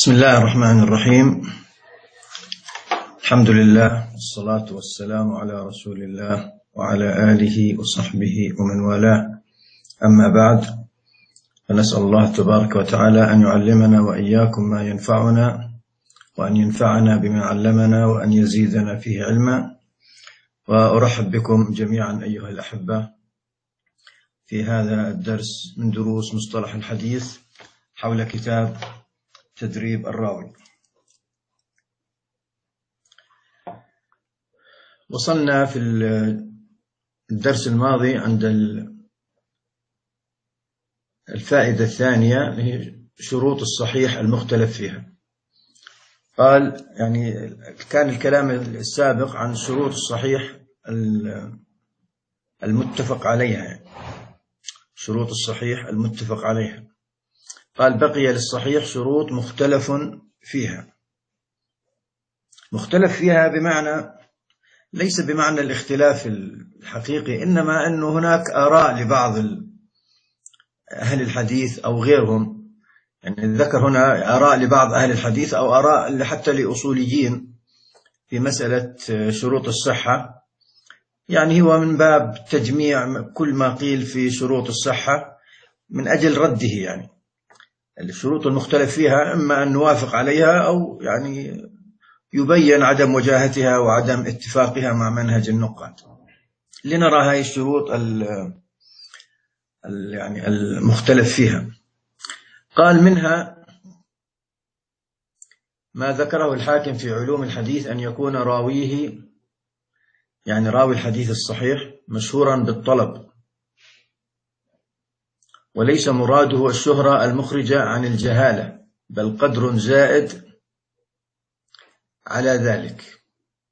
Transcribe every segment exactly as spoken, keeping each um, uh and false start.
بسم الله الرحمن الرحيم. الحمد لله والصلاة والسلام على رسول الله وعلى آله وصحبه ومن والاه، أما بعد، فنسأل الله تبارك وتعالى أن يعلمنا وإياكم ما ينفعنا، وأن ينفعنا بما علمنا، وأن يزيدنا فيه علما. وأرحب بكم جميعا أيها الأحبة في هذا الدرس من دروس مصطلح الحديث حول كتاب تدريب الراوي. وصلنا في الدرس الماضي عند الفائدة الثانية، هي شروط الصحيح المختلف فيها. قال يعني كان الكلام السابق عن شروط الصحيح المتفق عليها، شروط الصحيح المتفق عليها. قال بقي للصحيح شروط مختلف فيها. مختلف فيها بمعنى ليس بمعنى الاختلاف الحقيقي، إنما أنه هناك آراء لبعض أهل الحديث أو غيرهم. يعني ذكر هنا آراء لبعض أهل الحديث أو آراء حتى لأصوليين في مسألة شروط الصحة. يعني هو من باب تجميع كل ما قيل في شروط الصحة من أجل رده. يعني الشروط المختلف فيها إما أن نوافق عليها أو يعني يبين عدم وجاهتها وعدم اتفاقها مع منهج النقاد. لنرى هذه الشروط يعني المختلف فيها. قال منها ما ذكره الحاكم في علوم الحديث أن يكون راويه، يعني راوي الحديث الصحيح، مشهورا بالطلب، وليس مراده الشهرة المخرجة عن الجهالة، بل قدر زائد على ذلك.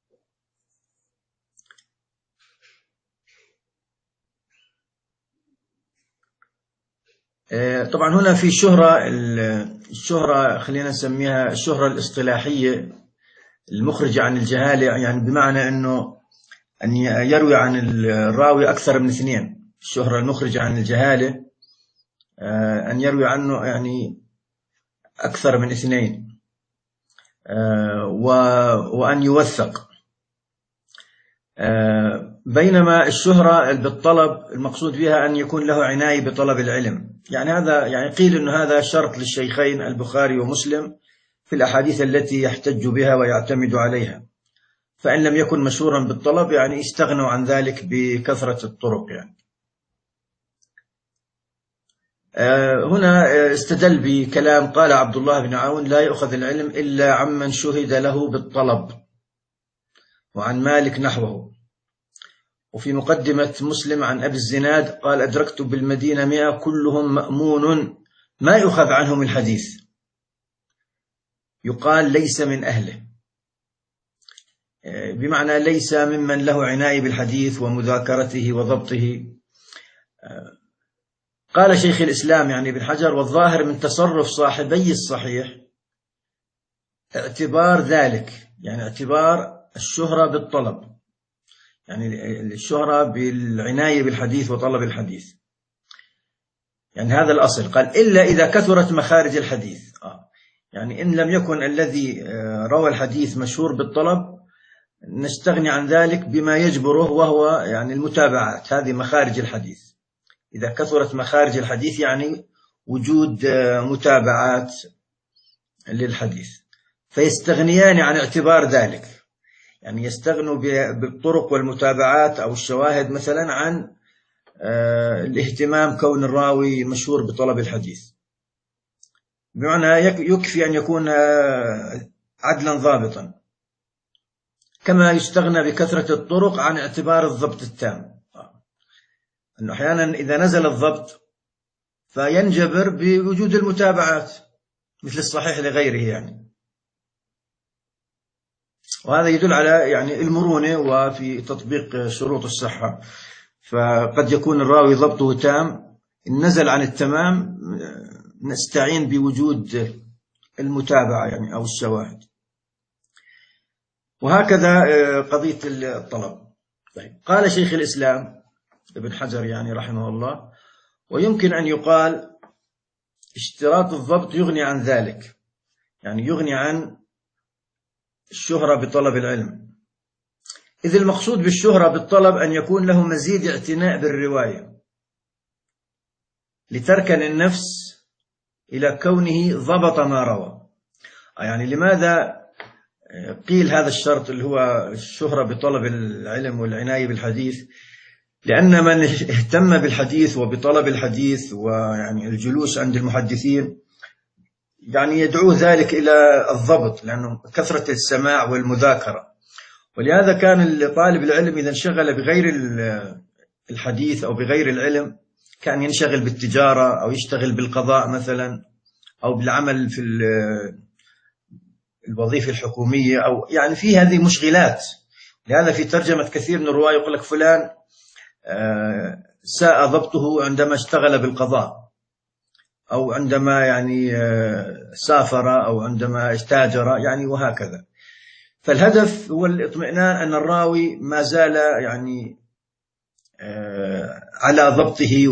طبعا هنا في شهرة، الشهرة خلينا نسميها الشهرة الاصطلاحية المخرجة عن الجهالة، يعني بمعنى أنه أن يروي عن الراوي أكثر من اثنين. الشهرة المخرجة عن الجهالة أن يروي عنه يعني أكثر من اثنين، وأن يوثق. بينما الشهرة بالطلب المقصود بها أن يكون له عناية بطلب العلم. يعني هذا يعني قيل أن هذا شرط للشيخين البخاري ومسلم في الأحاديث التي يحتج بها ويعتمد عليها. فإن لم يكن مشهورا بالطلب يعني استغنوا عن ذلك بكثرة الطرق. يعني هنا استدل بكلام قال عبد الله بن عون: لا يؤخذ العلم إلا عمن شهد له بالطلب. وعن مالك نحوه. وفي مقدمة مسلم عن أبي الزناد قال: أدركت بالمدينة مئة كلهم مأمون ما يؤخذ عنهم الحديث، يقال ليس من أهله، بمعنى ليس ممن له عناية بالحديث ومذاكرته وضبطه. قال شيخ الإسلام يعني ابن حجر: والظاهر من تصرف صاحبي الصحيح اعتبار ذلك، يعني اعتبار الشهرة بالطلب، يعني الشهرة بالعناية بالحديث وطلب الحديث. يعني هذا الأصل. قال: إلا إذا كثرت مخارج الحديث. آه. يعني إن لم يكن الذي روى الحديث مشهور بالطلب نستغني عن ذلك بما يجبره، وهو يعني المتابعات. هذه مخارج الحديث. إذا كثرت مخارج الحديث يعني وجود متابعات للحديث، فيستغنيان عن اعتبار ذلك. يعني يستغنوا بالطرق والمتابعات أو الشواهد مثلا عن الاهتمام كون الراوي مشهور بطلب الحديث، بمعنى يكفي أن يكون عدلا ضابطا، كما يستغنى بكثرة الطرق عن اعتبار الضبط التام. أنه أحيانا إذا نزل الضبط فينجبر بوجود المتابعات مثل الصحيح لغيره يعني. وهذا يدل على يعني المرونة وفي تطبيق شروط الصحة. فقد يكون الراوي ضبطه تام، إن نزل عن التمام نستعين بوجود المتابعة يعني أو الشواهد. وهكذا قضية الطلب. طيب. قال شيخ الإسلام ابن حجر يعني رحمه الله: ويمكن أن يقال اشتراط الضبط يغني عن ذلك، يعني يغني عن الشهرة بطلب العلم، إذ المقصود بالشهرة بالطلب أن يكون له مزيد اعتناء بالرواية لتركن النفس إلى كونه ضبط ما روى. يعني لماذا قيل هذا الشرط اللي هو الشهرة بطلب العلم والعناية بالحديث؟ لأن من اهتم بالحديث وبطلب الحديث ويعني الجلوس عند المحدثين يعني يدعو ذلك إلى الضبط، لأنه كثرة السماع والمذاكرة. ولهذا كان طالب العلم إذا انشغل بغير الحديث أو بغير العلم كان ينشغل بالتجارة أو يشتغل بالقضاء مثلا أو بالعمل في الوظيفة الحكومية، أو يعني في هذه مشغلات. لهذا في ترجمة كثير من الرواة يقول لك فلان ساء ضبطه عندما اشتغل بالقضاء أو عندما يعني سافر أو عندما استاجر يعني وهكذا. فالهدف هو الاطمئنان أن الراوي ما زال يعني على ضبطه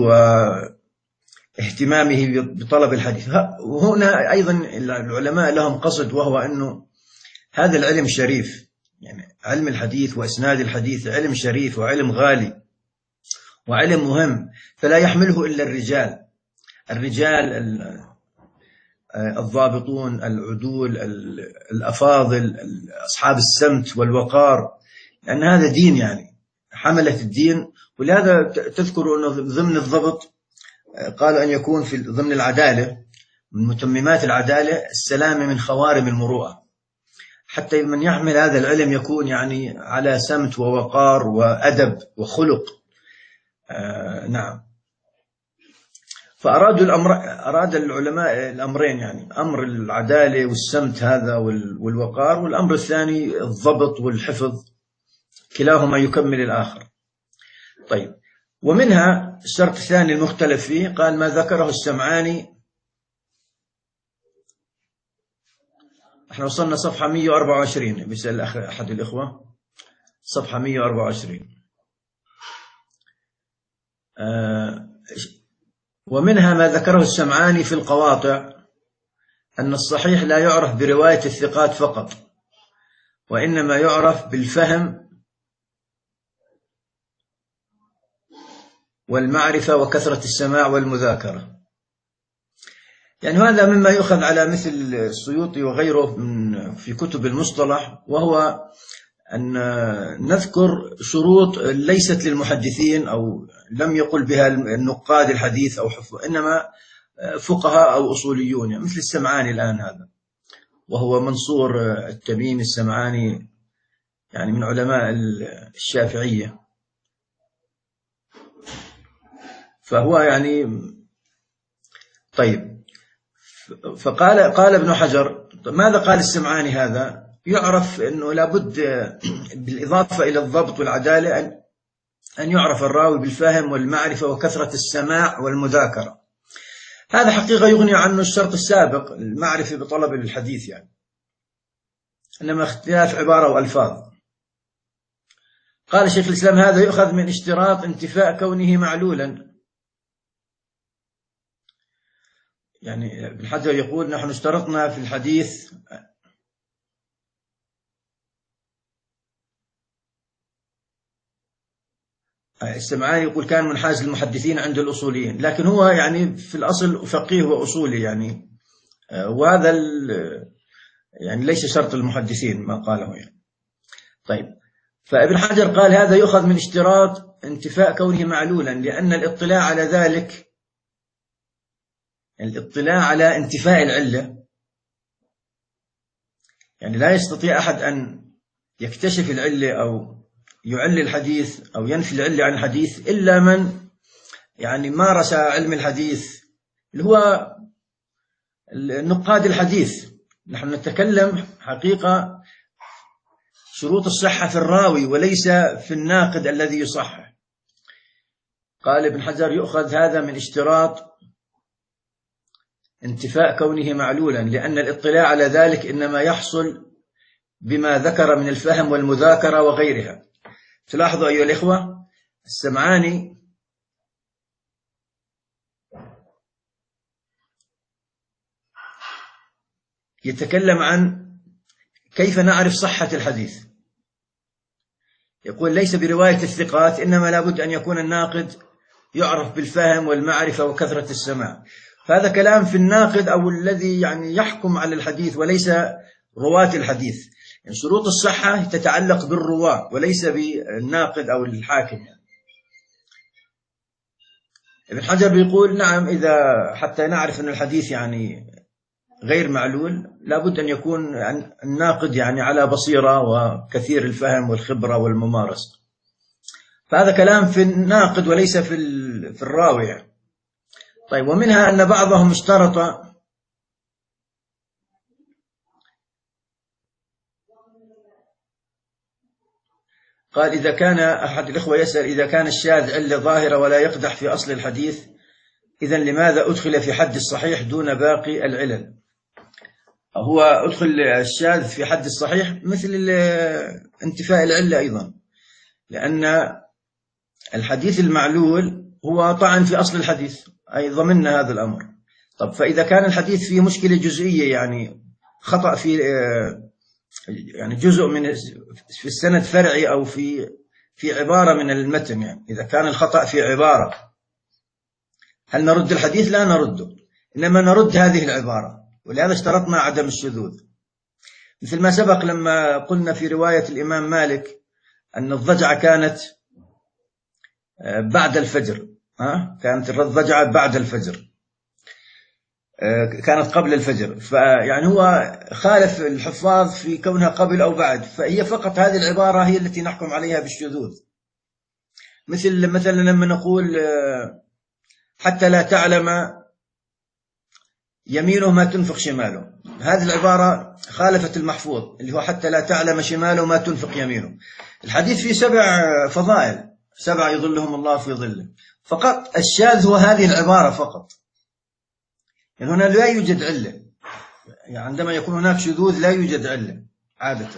واهتمامه بطلب الحديث. وهنا أيضا العلماء لهم قصد، وهو أنه هذا العلم شريف، يعني علم الحديث وإسناد الحديث علم شريف وعلم غالي وعلم مهم، فلا يحمله إلا الرجال الرجال الضابطون العدول الأفاضل أصحاب السمت والوقار، لأن هذا دين، يعني حملة الدين. ولهذا تذكر أنه ضمن الضبط قال أن يكون في ضمن العدالة من متممات العدالة السلامة من خوارم المروءة، حتى من يحمل هذا العلم يكون يعني على سمت ووقار وأدب وخلق. آه نعم. فأرادوا الأمر أراد العلماء الأمرين، يعني أمر العدالة والسمت هذا والوقار، والأمر الثاني الضبط والحفظ، كلاهما يكمل الآخر. طيب، ومنها الشرط الثاني المختلف فيه قال ما ذكره السمعاني. احنا وصلنا صفحة مئة وأربعة وعشرين، بيسأل أحد الإخوة صفحة مئة وأربعة وعشرين. آه ومنها ما ذكره السمعاني في القواطع أن الصحيح لا يعرف برواية الثقات فقط، وإنما يعرف بالفهم والمعرفة وكثرة السماع والمذاكرة. يعني هذا مما يؤخذ على مثل السيوطي وغيره من في كتب المصطلح، وهو أن نذكر شروط ليست للمحدثين أو لم يقل بها النقاد الحديث أو حفظ، إنما فقهاء أو أصوليون، يعني مثل السمعاني الآن هذا، وهو منصور التميمي السمعاني، يعني من علماء الشافعية. فهو يعني طيب. فقال قال ابن حجر ماذا قال السمعاني هذا؟ يعرف أنه لابد بالإضافة إلى الضبط والعدالة أن أن يعرف الراوي بالفهم والمعرفة وكثرة السماع والمذاكرة. هذا حقيقة يغني عنه الشرط السابق المعرفة بطلب الحديث، يعني إنما اختلاف عبارة وألفاظ. قال شيخ الإسلام هذا يؤخذ من اشتراط انتفاء كونه معلولا. يعني ابن حجر يقول نحن اشترطنا في الحديث السمعاني يقول كان منحاز للمحدثين عند الأصوليين، لكن هو يعني في الأصل فقيه وأصولي، يعني وهذا يعني ليس شرط المحدثين ما قاله يعني. طيب، فابن حجر قال هذا يؤخذ من اشتراط انتفاء كونه معلولا، لأن الاطلاع على ذلك الاطلاع على انتفاء العلة، يعني لا يستطيع أحد أن يكتشف العلة أو يعل الحديث أو ينفي العلة عن الحديث إلا من يعني مارس علم الحديث، اللي هو نقاد الحديث. نحن نتكلم حقيقة شروط الصحة في الراوي وليس في الناقد الذي يصحح. قال ابن حجر يؤخذ هذا من اشتراط انتفاء كونه معلولا، لأن الاطلاع على ذلك إنما يحصل بما ذكر من الفهم والمذاكرة وغيرها. تلاحظوا أيها الإخوة السمعاني يتكلم عن كيف نعرف صحة الحديث. يقول ليس برواية الثقات، إنما لابد أن يكون الناقد يعرف بالفهم والمعرفة وكثرة السماع. فهذا كلام في الناقد أو الذي يعني يحكم على الحديث وليس رواة الحديث. يعني شروط الصحة تتعلق بالرواة وليس بالناقد أو الحاكم. يعني ابن حجر بيقول نعم، إذا حتى نعرف أن الحديث يعني غير معلول لابد أن يكون الناقد يعني على بصيرة وكثير الفهم والخبرة والممارسة. فهذا كلام في الناقد وليس في في الراوي. طيب، ومنها أن بعضهم اشترط قال إذا كان أحد الإخوة يسأل إذا كان الشاذ علة ظاهرة ولا يقدح في أصل الحديث، إذن لماذا أدخل في حد الصحيح دون باقي العلل؟ هو أدخل الشاذ في حد الصحيح مثل انتفاء العلة أيضا، لأن الحديث المعلول هو طعن في أصل الحديث، أي ضمننا هذا الأمر. طب فإذا كان الحديث فيه مشكلة جزئية، يعني خطأ في يعني جزء من في السند فرعي أو في في عبارة من المتن، يعني إذا كان الخطأ في عبارة، هل نرد الحديث؟ لا نرده، إنما نرد هذه العبارة، ولهذا اشترطنا عدم الشذوذ. مثل ما سبق لما قلنا في رواية الإمام مالك أن الضجعة كانت بعد الفجر، ها كانت الضجعة بعد الفجر، كانت قبل الفجر، فيعني هو خالف الحفاظ في كونها قبل أو بعد، فهي فقط هذه العبارة هي التي نحكم عليها بالشذوذ. مثل مثلا لما نقول حتى لا تعلم يمينه ما تنفق شماله، هذه العبارة خالفت المحفوظ اللي هو حتى لا تعلم شماله ما تنفق يمينه. الحديث فيه سبع فضائل، سبع يظلهم الله في ظله، فقط الشاذ هو هذه العبارة فقط. يعني هنا لا يوجد علة، يعني عندما يكون هناك شذوذ لا يوجد علة عادة،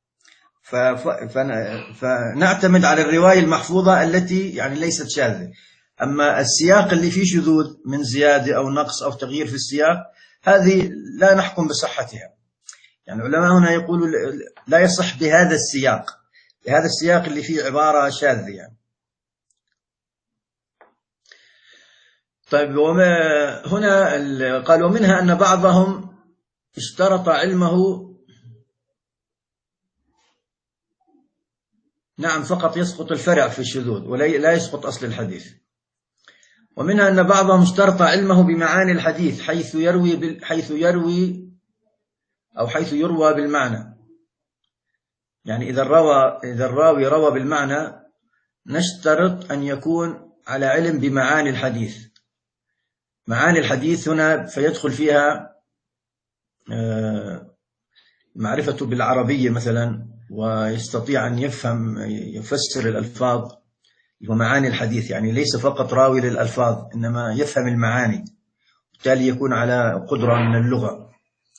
فنعتمد على الرواية المحفوظة التي يعني ليست شاذة. أما السياق اللي فيه شذوذ من زيادة أو نقص أو تغيير في السياق، هذه لا نحكم بصحتها. يعني العلماء هنا يقولوا لا يصح بهذا السياق، بهذا السياق اللي فيه عبارة شاذة يعني. طيب، وما هنا قال ومنها أن بعضهم اشترط علمه، نعم فقط يسقط الفرع في الشذوذ ولا يسقط أصل الحديث. ومنها أن بعضهم اشترط علمه بمعاني الحديث حيث يروي حيث يروي أو حيث يروى بالمعنى. يعني إذا الراوي إذا الراوي روى بالمعنى نشترط أن يكون على علم بمعاني الحديث. معاني الحديث هنا فيدخل فيها معرفة بالعربية مثلا، ويستطيع أن يفهم يفسر الألفاظ ومعاني الحديث، يعني ليس فقط راوي للألفاظ إنما يفهم المعاني، بالتالي يكون على قدرة من اللغة،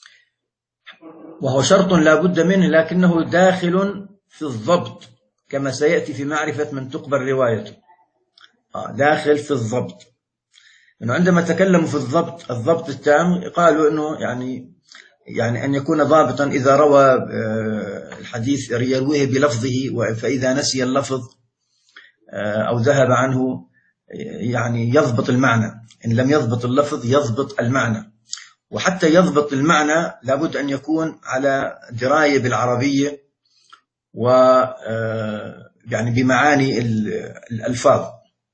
وهو شرط لا بد منه، لكنه داخل في الضبط كما سيأتي في معرفة من تقبل روايته. داخل في الضبط، إنه عندما تكلموا في الضبط الضبط التام قالوا إنه يعني يعني أن يكون ضابطا إذا روى الحديث يرويه بلفظه، فإذا نسي اللفظ أو ذهب عنه يعني يضبط المعنى، إن لم يضبط اللفظ يضبط المعنى. وحتى يضبط المعنى لابد أن يكون على دراية بالعربية و يعني بمعاني الألفاظ.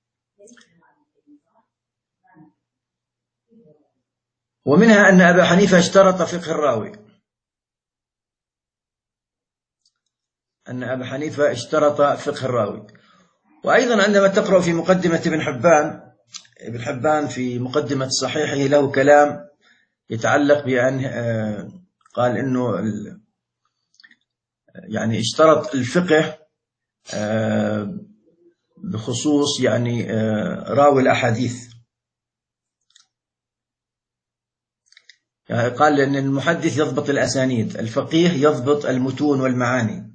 ومنها أن أبا حنيفة اشترط فقه الراوي، أن أبا حنيفة اشترط فقه الراوي. وأيضا عندما تقرأ في مقدمة ابن حبان، ابن حبان في مقدمة صحيحه له كلام يتعلق بأن قال إنه يعني اشترط الفقه بخصوص يعني راوي الأحاديث، يعني قال أن المحدث يضبط الأسانيد، الفقيه يضبط المتون والمعاني.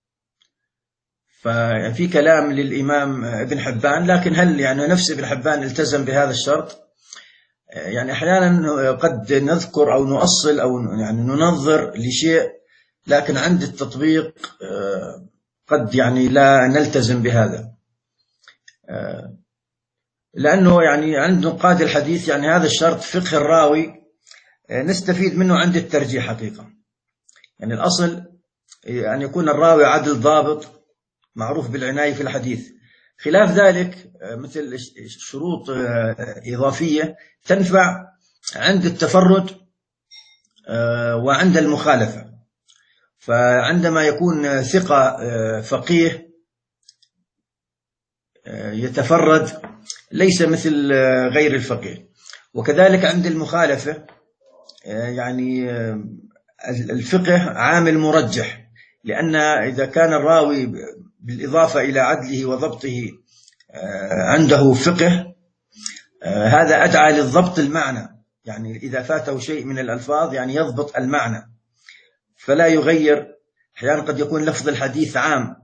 ففي كلام للإمام ابن حبان، لكن هل يعني نفس ابن حبان التزم بهذا الشرط؟ يعني أحيانا قد نذكر أو نؤصل أو يعني ننظر لشيء، لكن عند التطبيق قد يعني لا نلتزم بهذا، لأنه يعني عند نقاد الحديث يعني هذا الشرط فقه الراوي نستفيد منه عند الترجيح حقيقة. يعني الأصل أن يكون الراوي عدل ضابط معروف بالعناية في الحديث، خلاف ذلك مثل شروط إضافية تنفع عند التفرد وعند المخالفة. فعندما يكون ثقة فقيه يتفرد ليس مثل غير الفقيه، وكذلك عند المخالفة يعني الفقه عامل مرجح، لأن إذا كان الراوي بالإضافة إلى عدله وضبطه عنده فقه هذا أدعى للضبط المعنى، يعني إذا فاته شيء من الألفاظ يعني يضبط المعنى فلا يغير. أحيانا قد يكون لفظ الحديث عام،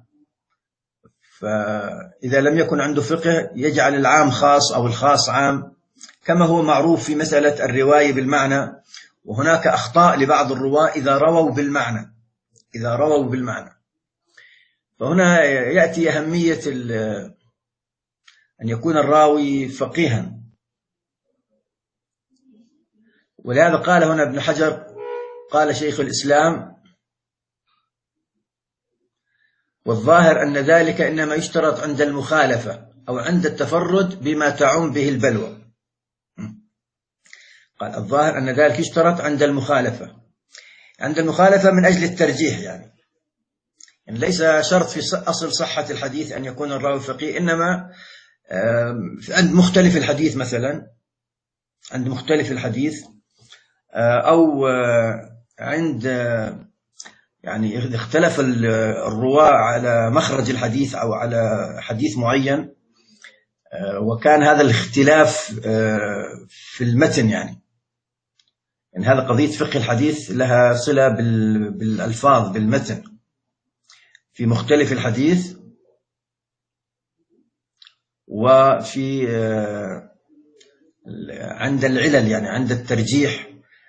فإذا لم يكن عنده فقه يجعل العام خاص أو الخاص عام، كما هو معروف في مسألة الرواية بالمعنى. وهناك أخطاء لبعض الرواة إذا رووا بالمعنى إذا رووا بالمعنى فهنا يأتي أهمية أن يكون الراوي فقيها. ولهذا قال هنا ابن حجر، قال شيخ الإسلام: والظاهر أن ذلك إنما يشترط عند المخالفة أو عند التفرد بما تعم به البلوى. قال الظاهر أن ذلك يشترط عند المخالفة عند المخالفة من أجل الترجيح، يعني, يعني ليس شرط في أصل صحة الحديث أن يكون الراوي فقيه، إنما عند مختلف الحديث، مثلا عند مختلف الحديث أو عند يعني إذا اختلف الرواة على مخرج الحديث أو على حديث معين وكان هذا الاختلاف في المتن، يعني يعني هذا قضية فقه الحديث لها صلة بالألفاظ بالمتن في مختلف الحديث وفي عند العلل، يعني عند الترجيح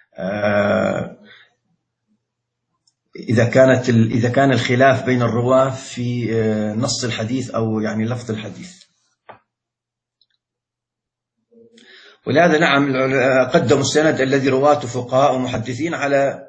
إذا كانت إذا كان الخلاف بين الرواة في نص الحديث أو يعني لفظ الحديث. ولهذا نعم قدموا السند الذي رواته فقهاء ومحدثين على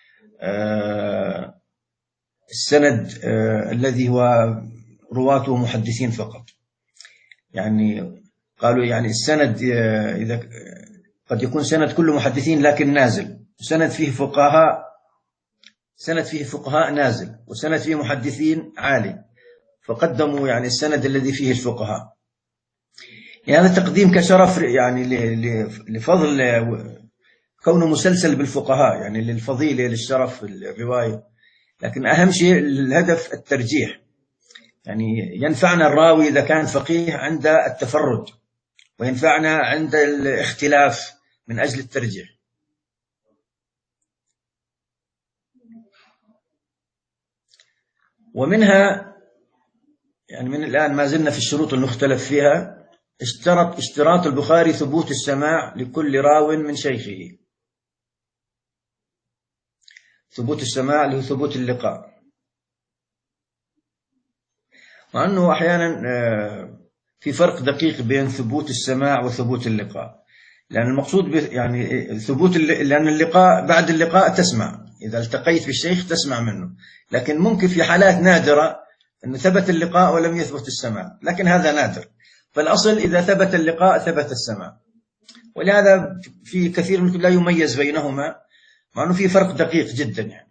السند الذي هو رواته محدثين فقط. يعني قالوا يعني السند إذا قد يكون سند كله محدثين لكن نازل، سند فيه فقهاء سند فيه فقهاء نازل، وسند فيه محدثين عالي، فقدموا يعني السند الذي فيه الفقهاء. يعني هذا تقديم كشرف يعني لفضل كونه مسلسل بالفقهاء، يعني للفضيلة للشرف الرواية. لكن أهم شيء الهدف الترجيح، يعني ينفعنا الراوي إذا كان فقيه عند التفرد، وينفعنا عند الاختلاف من أجل الترجيح. ومنها يعني من الآن ما زلنا في الشروط المختلف فيها، اشترط اشتراط البخاري ثبوت السماع لكل راو من شيخه. ثبوت السماع له ثبوت اللقاء، مع أنه أحيانا في فرق دقيق بين ثبوت السماع وثبوت اللقاء، لأن المقصود يعني ثبوت لأن اللقاء بعد اللقاء تسمع، إذا التقيت بالشيخ تسمع منه، لكن ممكن في حالات نادرة أن ثبت اللقاء ولم يثبت السماع، لكن هذا نادر. فالأصل إذا ثبت اللقاء ثبت السماع، ولهذا في كثير من لا يميز بينهما، مع أنه في فرق دقيق جدا يعني.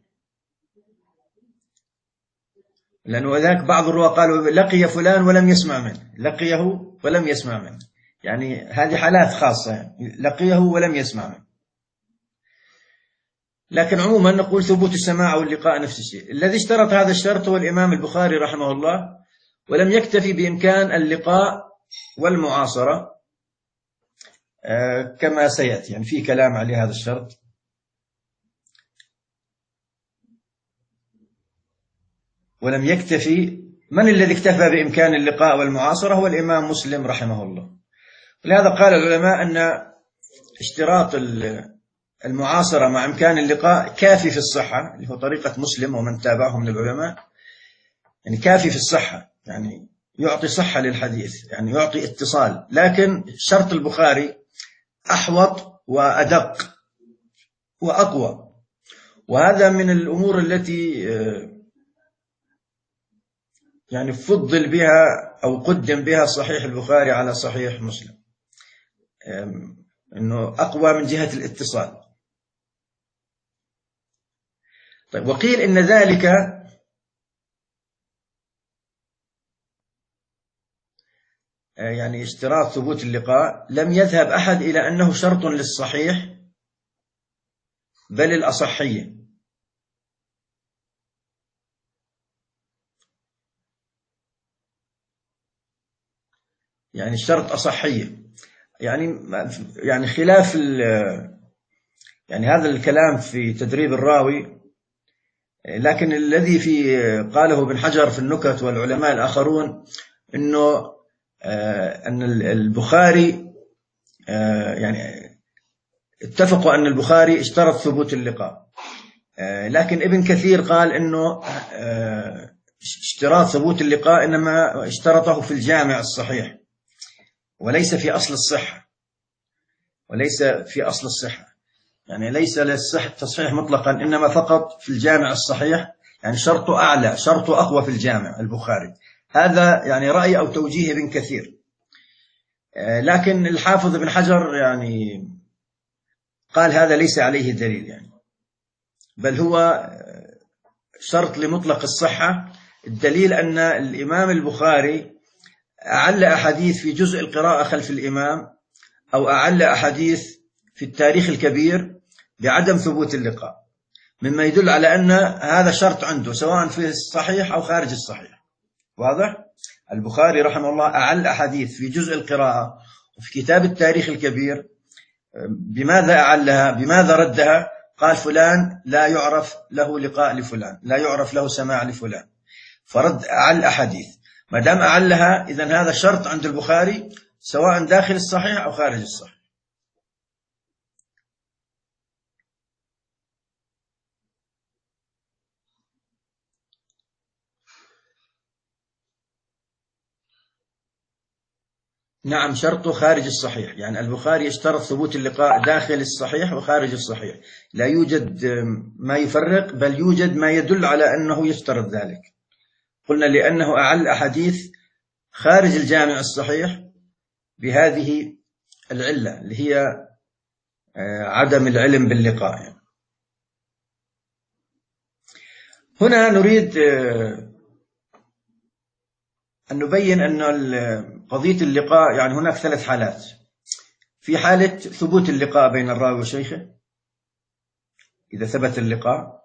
لأنه ذاك بعض الرواة قالوا لقي فلان ولم يسمع منه، لقيه ولم يسمع منه، يعني هذه حالات خاصة، يعني لقيه ولم يسمع منه. لكن عموما نقول ثبوت السماع واللقاء نفس الشيء. الذي اشترط هذا الشرط هو الإمام البخاري رحمه الله، ولم يكتفي بإمكان اللقاء والمعاصرة كما سيأتي، يعني في كلام عليه هذا الشرط. ولم يكتفي، من الذي اكتفى بإمكان اللقاء والمعاصرة؟ هو الإمام مسلم رحمه الله. ولهذا قال العلماء أن اشتراط المعاصرة مع إمكان اللقاء كافي في الصحة، اللي هو طريقة مسلم ومن تابعه من العلماء، يعني كافي في الصحة، يعني يعطي صحة للحديث، يعني يعطي اتصال. لكن شرط البخاري أحوط وأدق وأقوى، وهذا من الأمور التي يعني فضل بها أو قدم بها صحيح البخاري على صحيح مسلم، أنه أقوى من جهة الاتصال. طيب، وقيل إن ذلك يعني اشتراط ثبوت اللقاء لم يذهب أحد إلى أنه شرط للصحيح، بل الأصحية. يعني الشرط أصحية، يعني يعني خلاف يعني هذا الكلام في تدريب الراوي. لكن الذي في قاله ابن حجر في النكت والعلماء الآخرون أنه أن البخاري يعني اتفقوا أن البخاري اشترط ثبوت اللقاء، لكن ابن كثير قال أنه اشتراط ثبوت اللقاء إنما اشترطه في الجامع الصحيح وليس في أصل الصحة، وليس في أصل الصحة، يعني ليس للصحة تصحيح مطلقا، إنما فقط في الجامع الصحيح، يعني شرطه أعلى، شرطه أقوى في الجامع البخاري. هذا يعني رأي أو توجيه ابن كثير. لكن الحافظ ابن حجر يعني قال هذا ليس عليه دليل، يعني بل هو شرط لمطلق الصحة. الدليل أن الإمام البخاري أعل أحاديث في جزء القراءة خلف الإمام، أو أعل أحاديث في التاريخ الكبير بعدم ثبوت اللقاء، مما يدل على أن هذا شرط عنده سواء في الصحيح أو خارج الصحيح. واضح؟ البخاري رحمه الله أعل أحاديث في جزء القراءة وفي كتاب التاريخ الكبير. بماذا أعلها؟ بماذا ردها؟ قال فلان لا يعرف له لقاء لفلان، لا يعرف له سماع لفلان، فرد أعل أحاديث. ما دام أعلها إذن هذا شرط عند البخاري سواء داخل الصحيح أو خارج الصحيح. نعم، شرطه خارج الصحيح، يعني البخاري اشترط ثبوت اللقاء داخل الصحيح وخارج الصحيح، لا يوجد ما يفرق، بل يوجد ما يدل على أنه يشترط ذلك. قلنا لأنه أعل أحاديث خارج الجامع الصحيح بهذه العلة اللي هي عدم العلم باللقاء. يعني هنا نريد أن نبين أن قضية اللقاء يعني هناك ثلاث حالات. في حالة ثبوت اللقاء بين الراوي وشيخه، إذا ثبت اللقاء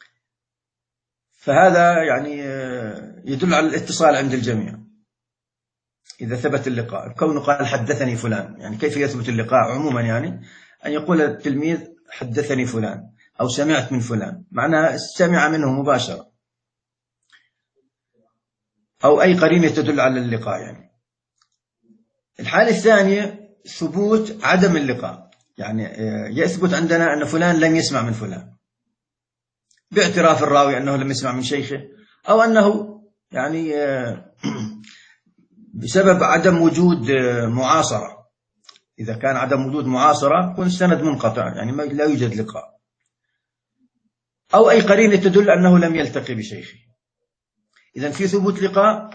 فهذا يعني يدل على الاتصال عند الجميع. إذا ثبت اللقاء، كونه قال حدثني فلان، يعني كيف يثبت اللقاء عموما؟ يعني أن يقول التلميذ حدثني فلان أو سمعت من فلان، معناه سمع منه مباشرة، أو أي قرينة تدل على اللقاء. يعني الحالة الثانية ثبوت عدم اللقاء، يعني يثبت عندنا أن فلان لم يسمع من فلان باعتراف الراوي أنه لم يسمع من شيخه، أو أنه يعني بسبب عدم وجود معاصرة. إذا كان عدم وجود معاصرة يكون السند منقطع، يعني لا يوجد لقاء، أو أي قرينة تدل أنه لم يلتقي بشيخه. إذن في ثبوت لقاء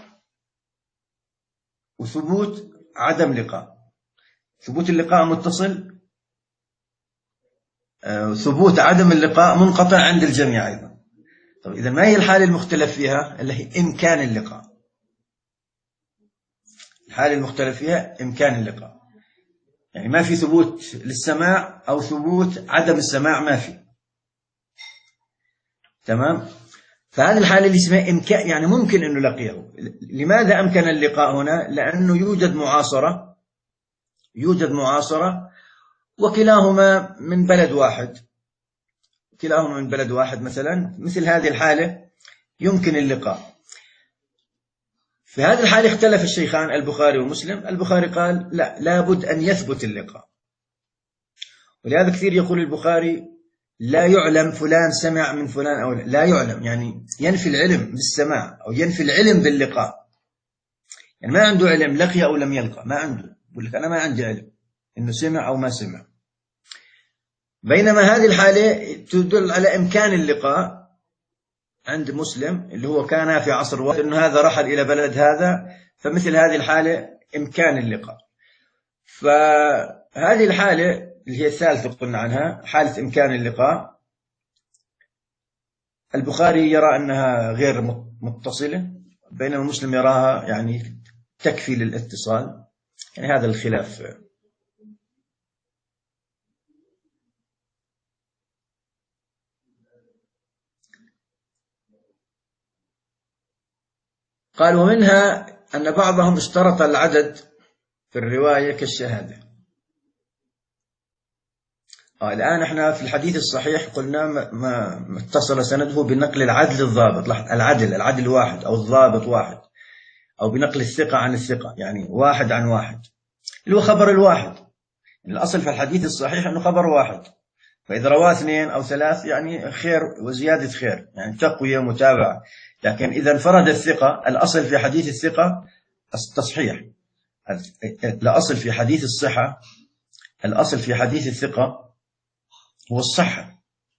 وثبوت عدم لقاء. ثبوت اللقاء متصل، ثبوت عدم اللقاء منقطع عند الجميع أيضا. طب إذا ما هي الحالة المختلف فيها؟ اللي هي إمكان اللقاء. الحالة المختلف فيها إمكان اللقاء، يعني ما في ثبوت للسماع أو ثبوت عدم السماع، ما في. تمام؟ فهذه الحالة اللي اسمها إمكان، يعني ممكن أن نلقيه. لماذا أمكن اللقاء هنا؟ لأنه يوجد معاصرة، يوجد معاصرة وكلاهما من بلد واحد، كلاهما من بلد واحد مثلا. مثل هذه الحالة يمكن اللقاء. في هذه الحالة اختلف الشيخان البخاري ومسلم. البخاري قال لا، لابد أن يثبت اللقاء، ولهذا كثير يقول البخاري لا يعلم فلان سمع من فلان أو لا يعلم، يعني ينفي العلم بالسماع أو ينفي العلم باللقاء. يعني ما عنده علم لقي أو لم يلقى، ما عنده، يقول لك أنا ما عندي علم إنه سمع أو ما سمع. بينما هذه الحالة تدل على إمكان اللقاء عند مسلم اللي هو كان في عصر واحد، إنه هذا رحل إلى بلد هذا، فمثل هذه الحالة إمكان اللقاء. فهذه الحالة اللي هي الثالثة قلنا عنها، حالة إمكان اللقاء، البخاري يرى أنها غير متصلة، بينما مسلم يراها يعني تكفي للاتصال. يعني هذا الخلاف. قال ومنها أن بعضهم اشترط العدد في الرواية كالشهادة. آه الآن احنا في الحديث الصحيح قلنا ما اتصل سنده بنقل العدل الضابط، العدل العدل واحد أو الضابط واحد، أو بنقل الثقة عن الثقة، يعني واحد عن واحد، اللي هو خبر الواحد. الأصل في الحديث الصحيح أنه خبر واحد، فإذا رواه اثنين أو ثلاث يعني خير وزيادة خير، يعني تقوية متابعة. لكن إذا انفرد الثقة، الأصل في حديث الثقة التصحيح، الأصل في حديث الصحة، الأصل في حديث الثقة هو الصحة.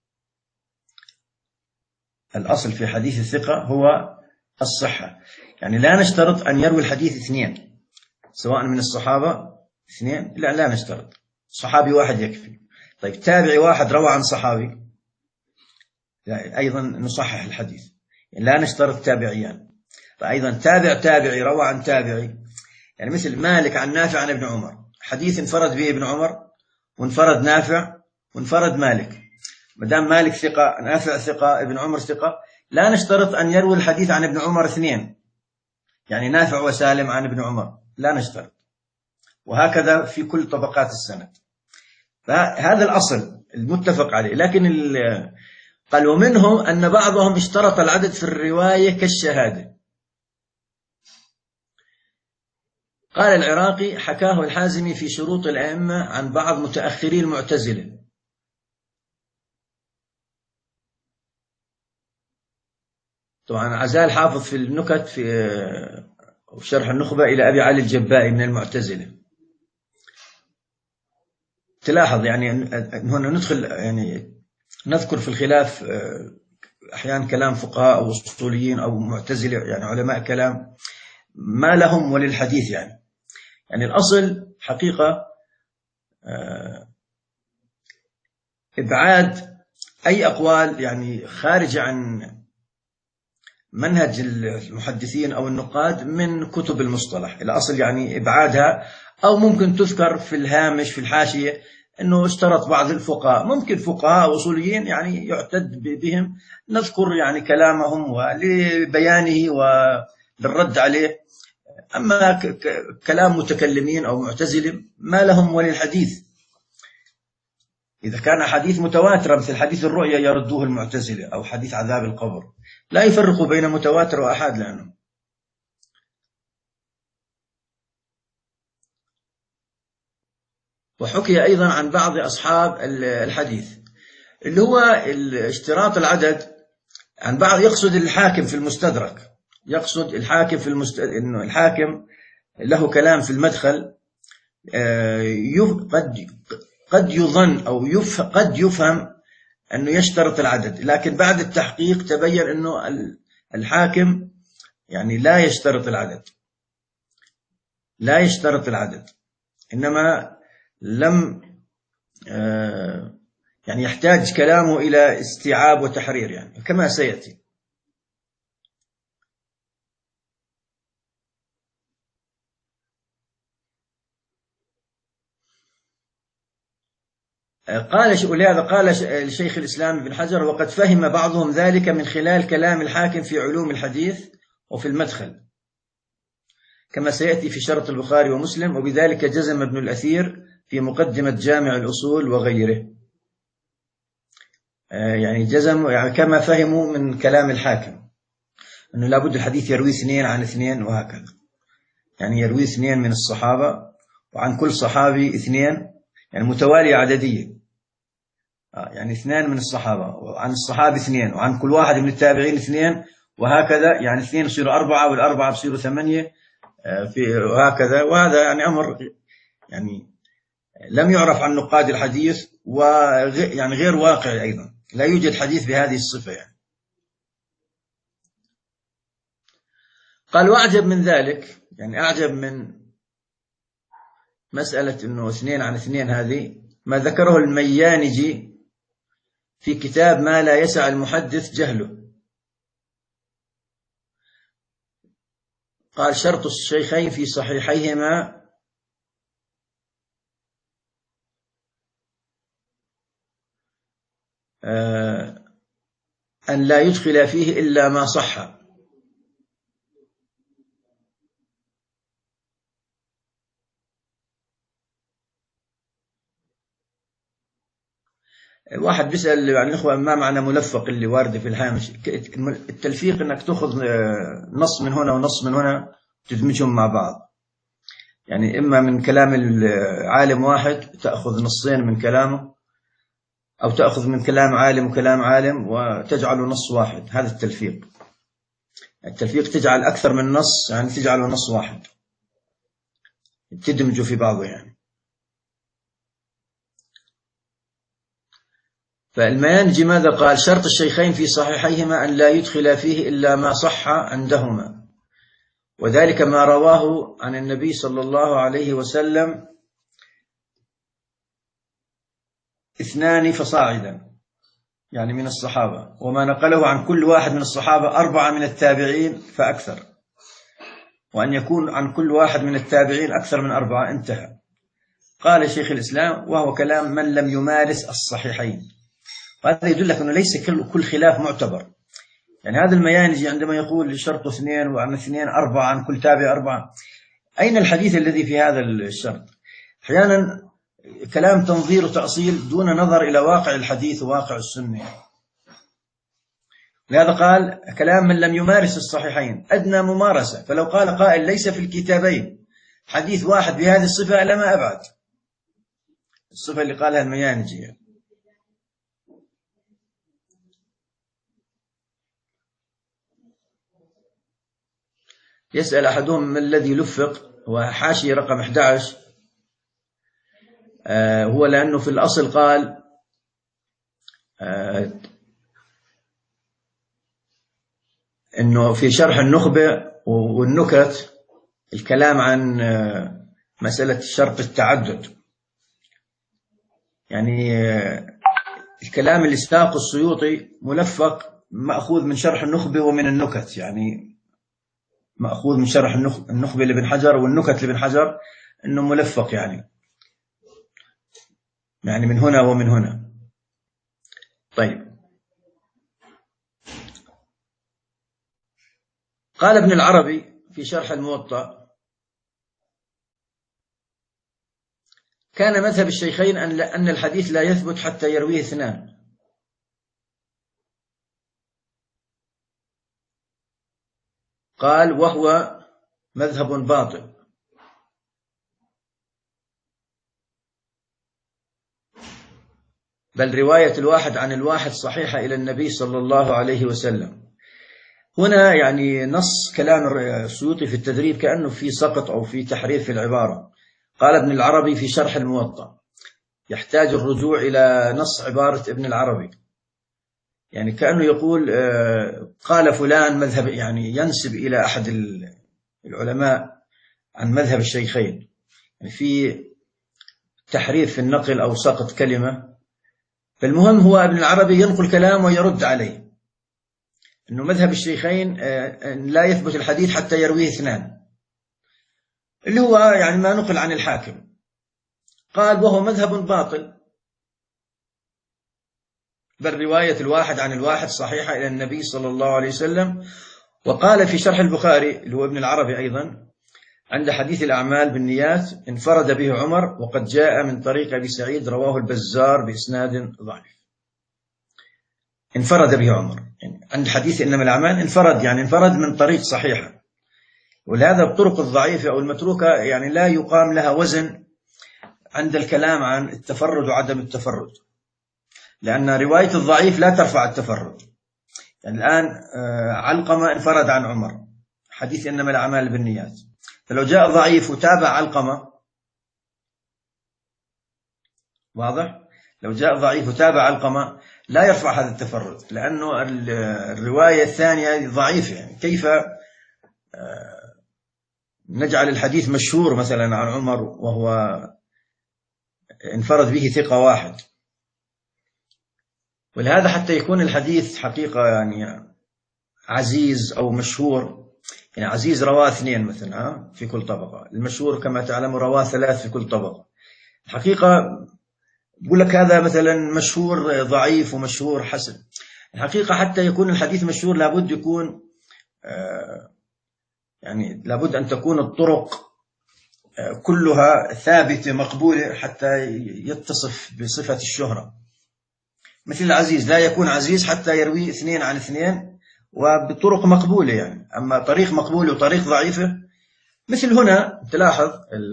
الأصل في حديث الثقة هو الصحة. يعني لا نشترط أن يروي الحديث اثنين سواء من الصحابة اثنين، لا لا نشترط، صحابي واحد يكفي. طيب تابعي واحد روى عن صحابي، لا أيضا نصحح الحديث، يعني لا نشترط تابعيان. فأيضا تابع تابعي روى عن تابعي، يعني مثل مالك عن نافع عن ابن عمر، حديث انفرد به ابن عمر وانفرد نافع وانفرد مالك، مدام مالك ثقة، نافع ثقة، ابن عمر ثقة، لا نشترط أن يروي الحديث عن ابن عمر اثنين، يعني نافع وسالم عن ابن عمر، لا نشترط. وهكذا في كل طبقات السند. فهذا الأصل المتفق عليه. لكن قال ومنهم أن بعضهم اشترط العدد في الرواية كالشهادة. قال العراقي حكاه الحازمي في شروط الأئمة عن بعض متأخري المعتزلة. طبعا عزال حافظ في النكت في شرح النخبة إلى أبي علي الجبائي من المعتزلة. تلاحظ يعني هنا ندخل يعني نذكر في الخلاف أحيانا كلام فقهاء أو أصوليين أو معتزلة، يعني علماء كلام ما لهم وللحديث. يعني يعني الأصل حقيقة إبعاد أي أقوال يعني خارج عن منهج المحدثين أو النقاد من كتب المصطلح، الأصل يعني إبعادها، أو ممكن تذكر في الهامش في الحاشية أنه اشترط بعض الفقهاء، ممكن فقهاء وأصوليين يعني يعتد بهم، نذكر يعني كلامهم ولبيانه وللرد عليه. أما كلام متكلمين أو معتزلة ما لهم وللحديث. إذا كان حديث متواتر مثل حديث الرؤيا يردوه المعتزلة، أو حديث عذاب القبر، لا يفرقوا بين متواتر وأحاد لأنه. وحكي أيضا عن بعض أصحاب الحديث اللي هو اشتراط العدد عن بعض، يقصد الحاكم في المستدرك، يقصد الحاكم في المستدرك، إنه الحاكم له كلام في المدخل قد قد يظن أو يف قد يفهم أنه يشترط العدد، لكن بعد التحقيق تبين أنه الحاكم يعني لا يشترط العدد، لا يشترط العدد، إنما لم يعني يحتاج كلامه إلى استيعاب وتحرير، يعني كما سيأتي. قال ولهذا قال الشيخ الإسلام بن حجر وقد فهم بعضهم ذلك من خلال كلام الحاكم في علوم الحديث وفي المدخل كما سيأتي في شرط البخاري ومسلم، وبذلك جزم ابن الأثير في مقدمة جامع الأصول وغيره. يعني جزم يعني كما فهموا من كلام الحاكم أنه لابد الحديث يروي اثنين عن اثنين وهكذا، يعني يروي اثنين من الصحابة وعن كل صحابي اثنين، يعني متوالية عددية، يعني اثنان من الصحابة، وعن الصحابة اثنين، وعن كل واحد من التابعين اثنين، وهكذا يعني اثنين يصيروا أربعة، والأربعة بصيروا ثمانية، في وهكذا. وهذا يعني أمر يعني لم يعرف عن نقاد الحديث، ويعني غير واقعي أيضا، لا يوجد حديث بهذه الصفة يعني. قال وأعجب من ذلك، يعني أعجب من مسألة أنه اثنين عن اثنين هذه، ما ذكره الميانجي في كتاب ما لا يسع المحدث جهله. قال شرط الشيخين في صحيحيهما أن لا يدخل فيه إلا ما صح. واحد بيسأل يعني الإخوة ما معنى ملفق اللي وارد في الهامش؟ التلفيق أنك تأخذ نص من هنا ونص من هنا تدمجهم مع بعض، يعني إما من كلام العالم واحد تأخذ نصين من كلامه، أو تأخذ من كلام عالم وكلام عالم وتجعله نص واحد. هذا التلفيق. التلفيق تجعل أكثر من نص، يعني تجعله نص واحد، تدمجه في بعضه يعني. فالميانجي ماذا قال؟ شرط الشيخين في صحيحيهما أن لا يدخل فيه إلا ما صح عندهما، وذلك ما رواه عن النبي صلى الله عليه وسلم اثنان فصاعدا، يعني من الصحابة، وما نقله عن كل واحد من الصحابة أربعة من التابعين فأكثر، وأن يكون عن كل واحد من التابعين أكثر من أربعة. انتهى. قال شيخ الإسلام وهو كلام من لم يمارس الصحيحين. وهذا يدلك أنه ليس كل خلاف معتبر. يعني هذا الميانجي عندما يقول شرط اثنين وعن اثنين أربعة، عن كل تابع أربعة، أين الحديث الذي في هذا الشرط؟ أحيانا كلام تنظير وتأصيل دون نظر إلى واقع الحديث وواقع السنة. لهذا قال كلام من لم يمارس الصحيحين أدنى ممارسة. فلو قال قائل ليس في الكتابين حديث واحد بهذه الصفة لما أبعد الصفة اللي قالها الميانجي. يسأل أحدهم ما الذي لفق، وحاشي رقم أحد عشر. آه هو لأنه في الأصل قال آه أنه في شرح النخبة والنكت الكلام عن آه مسألة شرط التعدد، يعني آه الكلام اللي استاق السيوطي ملفق مأخوذ من شرح النخبة ومن النكت، يعني مأخوذ من شرح النخبة لابن حجر والنكت لابن حجر، أنه ملفق يعني يعني من هنا ومن هنا. طيب، قال ابن العربي في شرح الموطأ كان مذهب الشيخين أن الحديث لا يثبت حتى يرويه اثنان. قال وهو مذهب باطل، بل رواية الواحد عن الواحد صحيحة إلى النبي صلى الله عليه وسلم. هنا يعني نص كلام السيوطي في التدريب كأنه في سقط أو في تحريف في العبارة. قال ابن العربي في شرح الموطأ يحتاج الرجوع إلى نص عبارة ابن العربي، يعني كأنه يقول قال فلان مذهب، يعني ينسب إلى أحد العلماء عن مذهب الشيخين، يعني في تحريف في النقل أو سقط كلمة. فالمهم هو ابن العربي ينقل كلام ويرد عليه، أنه مذهب الشيخين لا يثبت الحديث حتى يرويه اثنان، اللي هو يعني ما نقل عن الحاكم. قال وهو مذهب باطل، بل رواية الواحد عن الواحد صحيحة إلى النبي صلى الله عليه وسلم. وقال في شرح البخاري اللي هو ابن العربي أيضا عند حديث الأعمال بالنيات انفرد به عمر، وقد جاء من طريق أبي سعيد رواه البزار بإسناد ضعيف. انفرد به عمر يعني عند حديث إنما الأعمال انفرد، يعني انفرد من طريق صحيحة، ولهذا الطرق الضعيفة أو المتروكة يعني لا يقام لها وزن عند الكلام عن التفرد وعدم التفرد. لأن رواية الضعيف لا ترفع التفرد. يعني الآن علقمة انفرد عن عمر، حديث إنما الأعمال بالنيات، فلو جاء ضعيف وتابع علقمة، واضح؟ لو جاء ضعيف وتابع علقمة لا يرفع هذا التفرد، لأنه الرواية الثانية ضعيفة. يعني كيف نجعل الحديث مشهور مثلا عن عمر وهو انفرد به ثقة واحد؟ ولهذا حتى يكون الحديث حقيقة يعني عزيز أو مشهور، يعني عزيز رواه اثنين مثلا في كل طبقة، المشهور كما تعلم رواه ثلاث في كل طبقة. الحقيقة يقول لك هذا مثلا مشهور ضعيف ومشهور حسن. الحقيقة حتى يكون الحديث مشهور لابد يكون يعني لابد أن تكون الطرق كلها ثابتة مقبولة حتى يتصف بصفة الشهرة. مثل العزيز لا يكون عزيز حتى يروي اثنين عن اثنين وبطرق مقبولة يعني. أما طريق مقبول وطريق ضعيفة، مثل هنا تلاحظ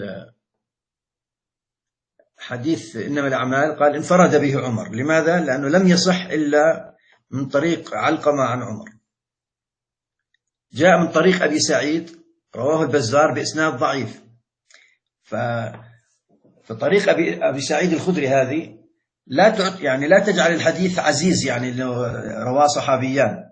حديث إنما الأعمال قال انفرد به عمر. لماذا؟ لأنه لم يصح إلا من طريق علقمة عن عمر. جاء من طريق أبي سعيد رواه البزار بإسناد ضعيف، فطريق أبي, أبي سعيد الخدري هذه لا تعد يعني لا تجعل الحديث عزيز، يعني رواه صحابيان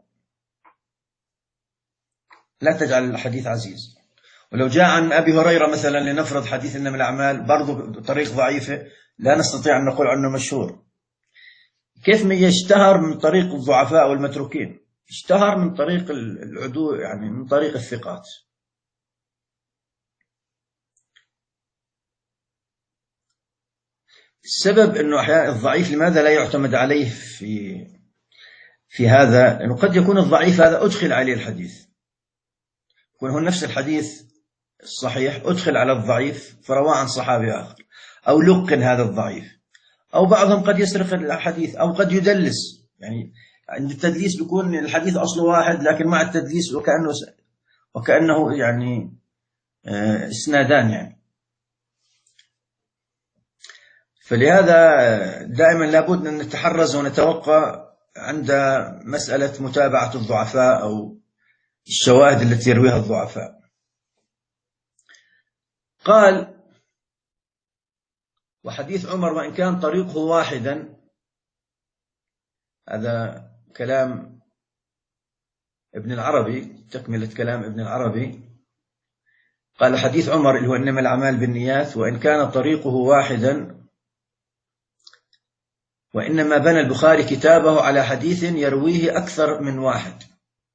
لا تجعل الحديث عزيز. ولو جاء عن أبي هريرة مثلا لنفرض حديث إنما الأعمال برضو طريق ضعيفة، لا نستطيع أن نقول عنه مشهور. كيف ما يشتهر من طريق الضعفاء والمتروكين؟ اشتهر من طريق العدو، يعني من طريق الثقات. السبب أنه أحيانا الضعيف لماذا لا يعتمد عليه في في هذا؟ لأنه قد يكون الضعيف هذا أدخل عليه الحديث، يكون هو نفس الحديث الصحيح أدخل على الضعيف فرواه عن صحابي آخر، أو لقن هذا الضعيف، أو بعضهم قد يسرق الحديث، أو قد يدلس. يعني عند التدليس بيكون الحديث أصله واحد لكن مع التدليس وكأنه وكأنه يعني اسنادان يعني. فلهذا دائما لابد أن نتحرز ونتوقع عند مسألة متابعة الضعفاء أو الشواهد التي يرويها الضعفاء. قال وحديث عمر وإن كان طريقه واحدا، هذا كلام ابن العربي، تكملة كلام ابن العربي. قال حديث عمر اللي هو إنما الأعمال بالنيات وإن كان طريقه واحدا، وإنما بنى البخاري كتابه على حديث يرويه أكثر من واحد.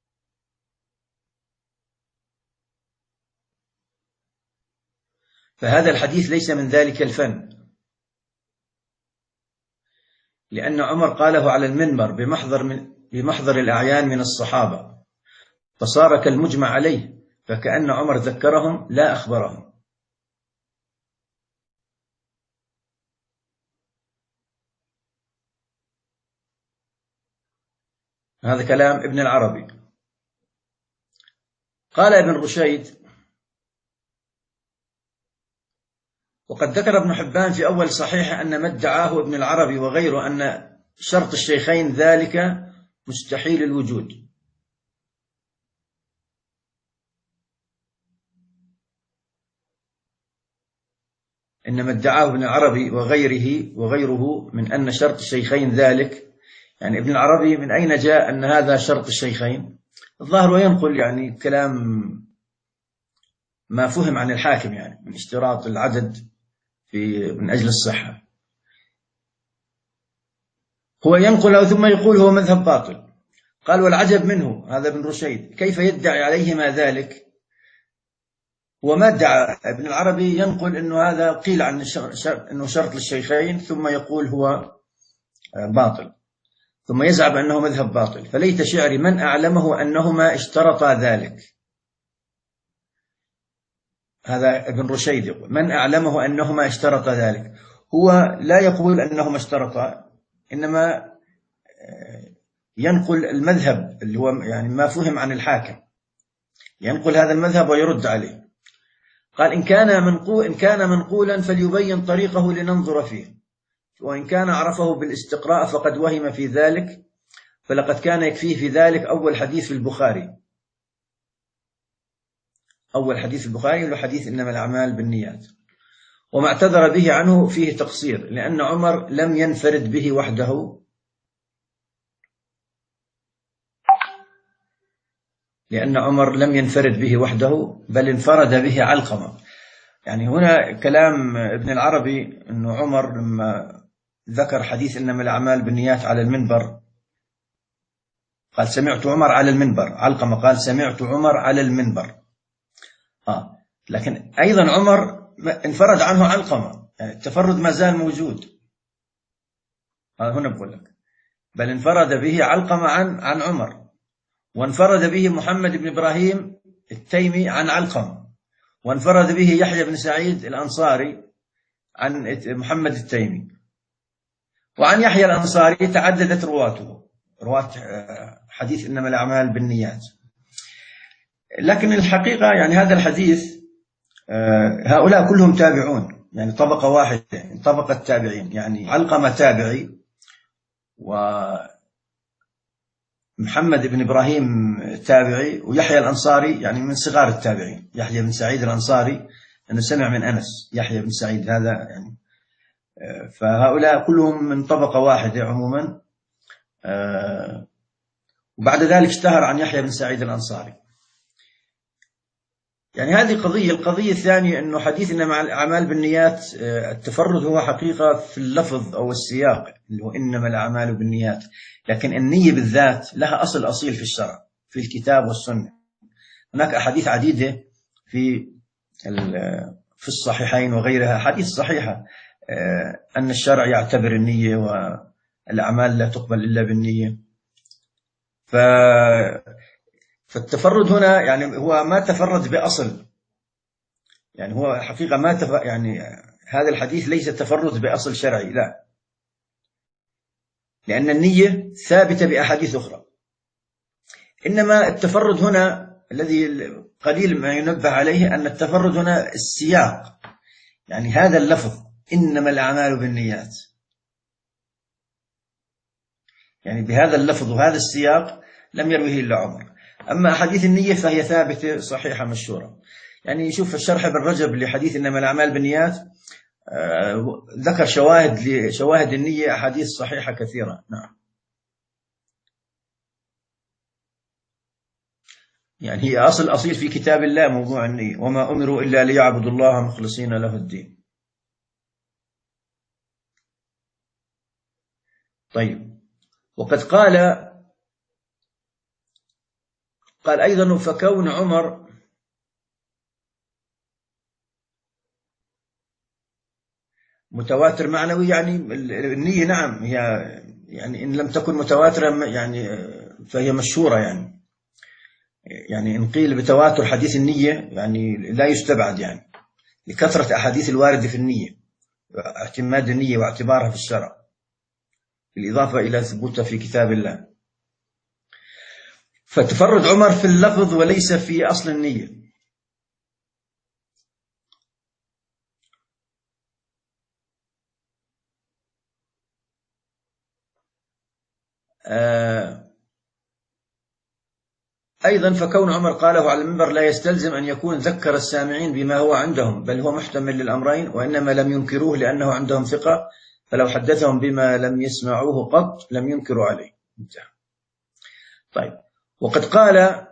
فهذا الحديث ليس من ذلك الفن، لأن عمر قاله على المنبر بمحضر من بمحضر الأعيان من الصحابة، فصار كالمجمع عليه، فكأن عمر ذكرهم لا أخبرهم. هذا كلام ابن العربي. قال ابن رشيد وقد ذكر ابن حبان في أول صحيح أن ما ادعاه ابن العربي وغيره أن شرط الشيخين ذلك مستحيل الوجود. إنما ادعاه ابن العربي وغيره وغيره من أن شرط الشيخين ذلك، يعني ابن العربي من أين جاء أن هذا شرط الشيخين؟ الظاهر وينقل يعني كلام ما فهم عن الحاكم، يعني من اشتراط العدد في من أجل الصحة. هو ينقل ثم يقول هو مذهب باطل. قال والعجب منه هذا ابن رشيد كيف يدعي عليهما ذلك وما ادعى. ابن العربي ينقل أنه هذا قيل عن أنه شرط للشيخين ثم يقول هو باطل، ثم يزعم أنه مذهب باطل. فليت شعري من أعلمه أنهما اشترطا ذلك. هذا ابن رشيد يقول من أعلمه أنهما اشترطا ذلك. هو لا يقول أنهما اشترطا، إنما ينقل المذهب اللي هو يعني ما فهم عن الحاكم، ينقل هذا المذهب ويرد عليه. قال إن كان منقول إن كان منقولا فليبين طريقه لننظر فيه، وإن كان عرفه بالاستقراء فقد وهم في ذلك، فلقد كان يكفيه في ذلك أول حديث في البخاري. أول حديث في البخاري هو حديث إنما الأعمال بالنيات، وما اعتذر به عنه فيه تقصير، لأن عمر لم ينفرد به وحده لأن عمر لم ينفرد به وحده بل انفرد به علقمة. يعني هنا كلام ابن العربي أنه عمر لما ذكر حديث إنما الأعمال بالنيات على المنبر قال سمعت عمر على المنبر، علقمة قال سمعت عمر على المنبر. آه. لكن أيضا عمر انفرد عنه علقمة، يعني التفرد ما زال موجود. آه هنا بقول لك بل انفرد به علقمة عن عن عمر، وانفرد به محمد بن إبراهيم التيمي عن علقمة، وانفرد به يحيى بن سعيد الأنصاري عن محمد التيمي، وعن يحيى الأنصاري تعددت رواته، رواة حديث إنما الأعمال بالنيات. لكن الحقيقة يعني هذا الحديث هؤلاء كلهم تابعون، يعني طبقة واحدة، طبقة تابعين، يعني علقمة تابعي، ومحمد بن إبراهيم تابعي، ويحيى الأنصاري يعني من صغار التابعين، يحيى بن سعيد الأنصاري أنه سمع من أنس، يحيى بن سعيد هذا يعني، فهؤلاء كلهم من طبقة واحدة عموما. وبعد ذلك اشتهر عن يحيى بن سعيد الأنصاري. يعني هذه قضية. القضية الثانية أنه حديث إنما الأعمال بالنيات التفرد هو حقيقة في اللفظ أو السياق اللي هو إنما الأعمال بالنيات، لكن النية بالذات لها أصل أصيل في الشرع في الكتاب والسنة. هناك أحاديث عديدة في في الصحيحين وغيرها، حديث صحيحة أن الشرع يعتبر النية والأعمال لا تقبل إلا بالنية. ف فالتفرد هنا يعني هو ما تفرد بأصل، يعني هو حقيقة ما تف... يعني هذا الحديث ليس تفرد بأصل شرعي، لا، لأن النية ثابتة بأحاديث أخرى. إنما التفرد هنا الذي قليل ما ينبه عليه أن التفرد هنا السياق، يعني هذا اللفظ إنما الأعمال بالنيات، يعني بهذا اللفظ وهذا السياق لم يرويه إلا عمر. أما أحاديث النية فهي ثابتة صحيحة مشهورة. يعني شوف الشرح ابن رجب لحديث إنما الأعمال بالنيات آه ذكر شواهد لشواهد النية أحاديث صحيحة كثيرة. نعم، يعني هي أصل أصيل في كتاب الله موضوع النية، وما أمروا إلا ليعبدوا الله مخلصين له الدين. طيب، وقد قال قال أيضا فكون عمر متواتر معنوي، يعني النية نعم هي يعني إن لم تكن متواترة يعني فهي مشهورة، يعني يعني إن قيل بتواتر حديث النية يعني لا يستبعد، يعني لكثرة أحاديث الواردة في النية، اعتماد النية واعتبارها في الشرع بالإضافة إلى ثبوتها في كتاب الله. فتفرد عمر في اللفظ وليس في أصل النية. أيضا فكون عمر قاله على المنبر لا يستلزم أن يكون ذكر السامعين بما هو عندهم، بل هو محتمل للأمرين، وإنما لم ينكروه لأنه عندهم ثقة، فلو حدثهم بما لم يسمعوه قط لم ينكروا عليه. طيب، وقد قال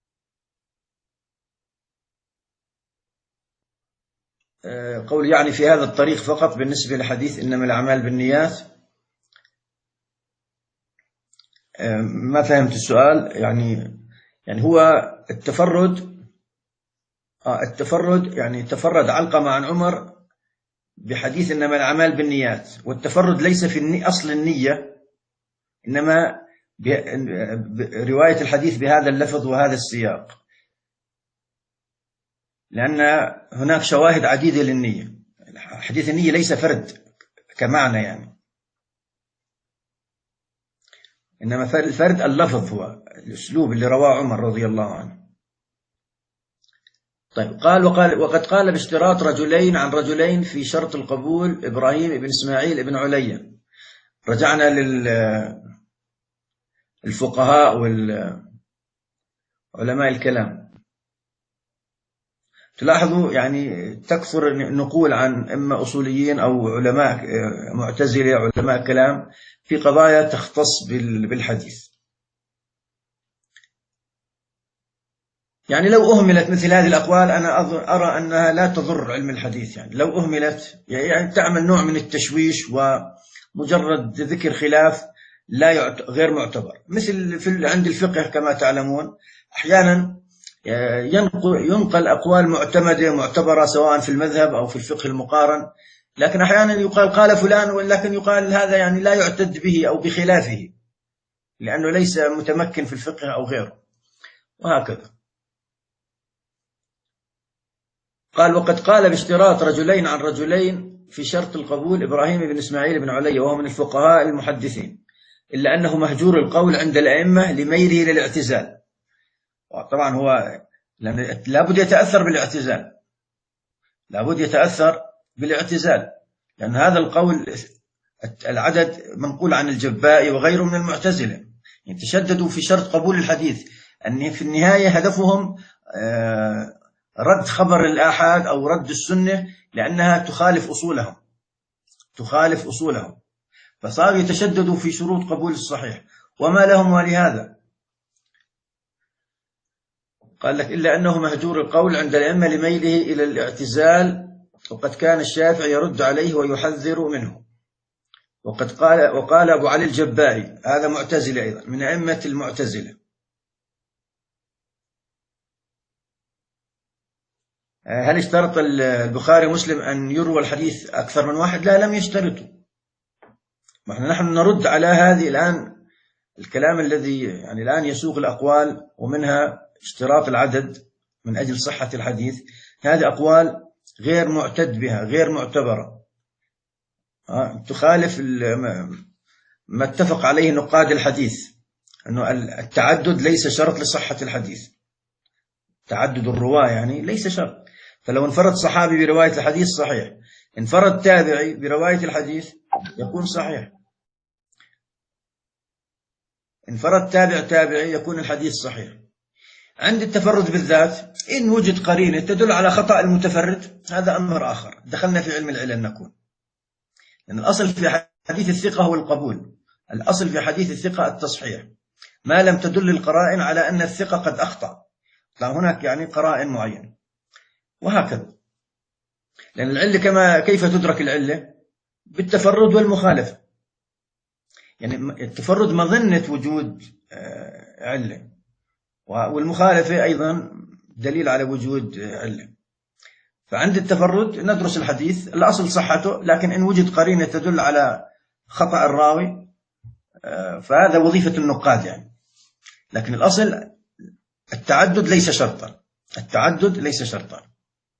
قول يعني في هذا الطريق فقط بالنسبة لحديث إنما الأعمال بالنيات. ما فهمت السؤال. يعني يعني هو التفرد التفرد يعني تفرد علقمة عن عمر بحديث إنما الأعمال بالنيات، والتفرد ليس في أصل النية، إنما رواية الحديث بهذا اللفظ وهذا السياق، لأن هناك شواهد عديدة للنية. حديث النية ليس فرد كمعنى يعني، إنما الفرد اللفظ هو الأسلوب اللي رواه عمر رضي الله عنه. طيب قال وقال وقد قال باشتراط رجلين عن رجلين في شرط القبول إبراهيم بن إسماعيل بن عليا. رجعنا للفقهاء والعلماء الكلام. تلاحظوا يعني تكثر النقول عن إما أصوليين أو علماء معتزلة علماء كلام في قضايا تختص بالحديث. يعني لو أهملت مثل هذه الأقوال أنا أرى أنها لا تضر علم الحديث. يعني لو أهملت يعني تعمل نوع من التشويش ومجرد ذكر خلاف لا يعت... غير معتبر. مثل في عند الفقه كما تعلمون أحيانا ينقل, ينقل أقوال معتمدة معتبرة سواء في المذهب أو في الفقه المقارن، لكن أحيانا يقال قال فلان ولكن يقال هذا يعني لا يعتد به أو بخلافه لأنه ليس متمكن في الفقه أو غيره، وهكذا. قال وقد قال باشتراط رجلين عن رجلين في شرط القبول إبراهيم بن إسماعيل بن عليا وهو من الفقهاء المحدثين، إلا أنه مهجور القول عند الأئمة لميله للاعتزال. طبعا هو لابد يتأثر بالاعتزال، لابد يتأثر بالاعتزال لأن هذا القول العدد منقول عن الجبائي وغيره من المعتزلة، يعني تشددوا في شرط قبول الحديث أن في النهاية هدفهم رد خبر الآحاد أو رد السنة لأنها تخالف أصولهم تخالف أصولهم فصار يتشددوا في شروط قبول الصحيح وما لهم ولهذا. قال لك إلا أنه مهجور القول عند الأئمة لميله إلى الاعتزال، وقد كان الشافعي يرد عليه ويحذر منه. وقد قال وقال أبو علي الجبائي هذا معتزلة أيضا من أئمة المعتزلة. هل اشترط البخاري ومسلم أن يروى الحديث أكثر من واحد؟ لا، لم يشترطوا. نحن نرد على هذه الآن الكلام الذي يعني الآن يسوق الأقوال ومنها اشتراط العدد من أجل صحة الحديث. هذه أقوال غير معتد بها غير معتبرة، تخالف ما اتفق عليه نقاد الحديث أنه التعدد ليس شرط لصحة الحديث، تعدد الرواة يعني ليس شرط. فلو انفرد صحابي برواية الحديث صحيح، انفرد تابعي برواية الحديث يكون صحيح، انفرد تابع تابعي يكون الحديث صحيح. عند التفرد بالذات إن وجد قرينة تدل على خطأ المتفرد هذا أمر آخر، دخلنا في علم العلل نكون، لأن الأصل في حديث الثقة هو القبول، الأصل في حديث الثقة التصحيح ما لم تدل القرائن على أن الثقة قد أخطأ، هناك يعني قرائن معينة وهكذا. لأن العلة كما كيف تدرك العلة؟ بالتفرد والمخالفة، يعني التفرد مظنة وجود علة، والمخالفة أيضا دليل على وجود علة. فعند التفرد ندرس الحديث الأصل صحته، لكن إن وجد قرينة تدل على خطأ الراوي فهذا وظيفة النقاد يعني. لكن الأصل التعدد ليس شرطا، التعدد ليس شرطا.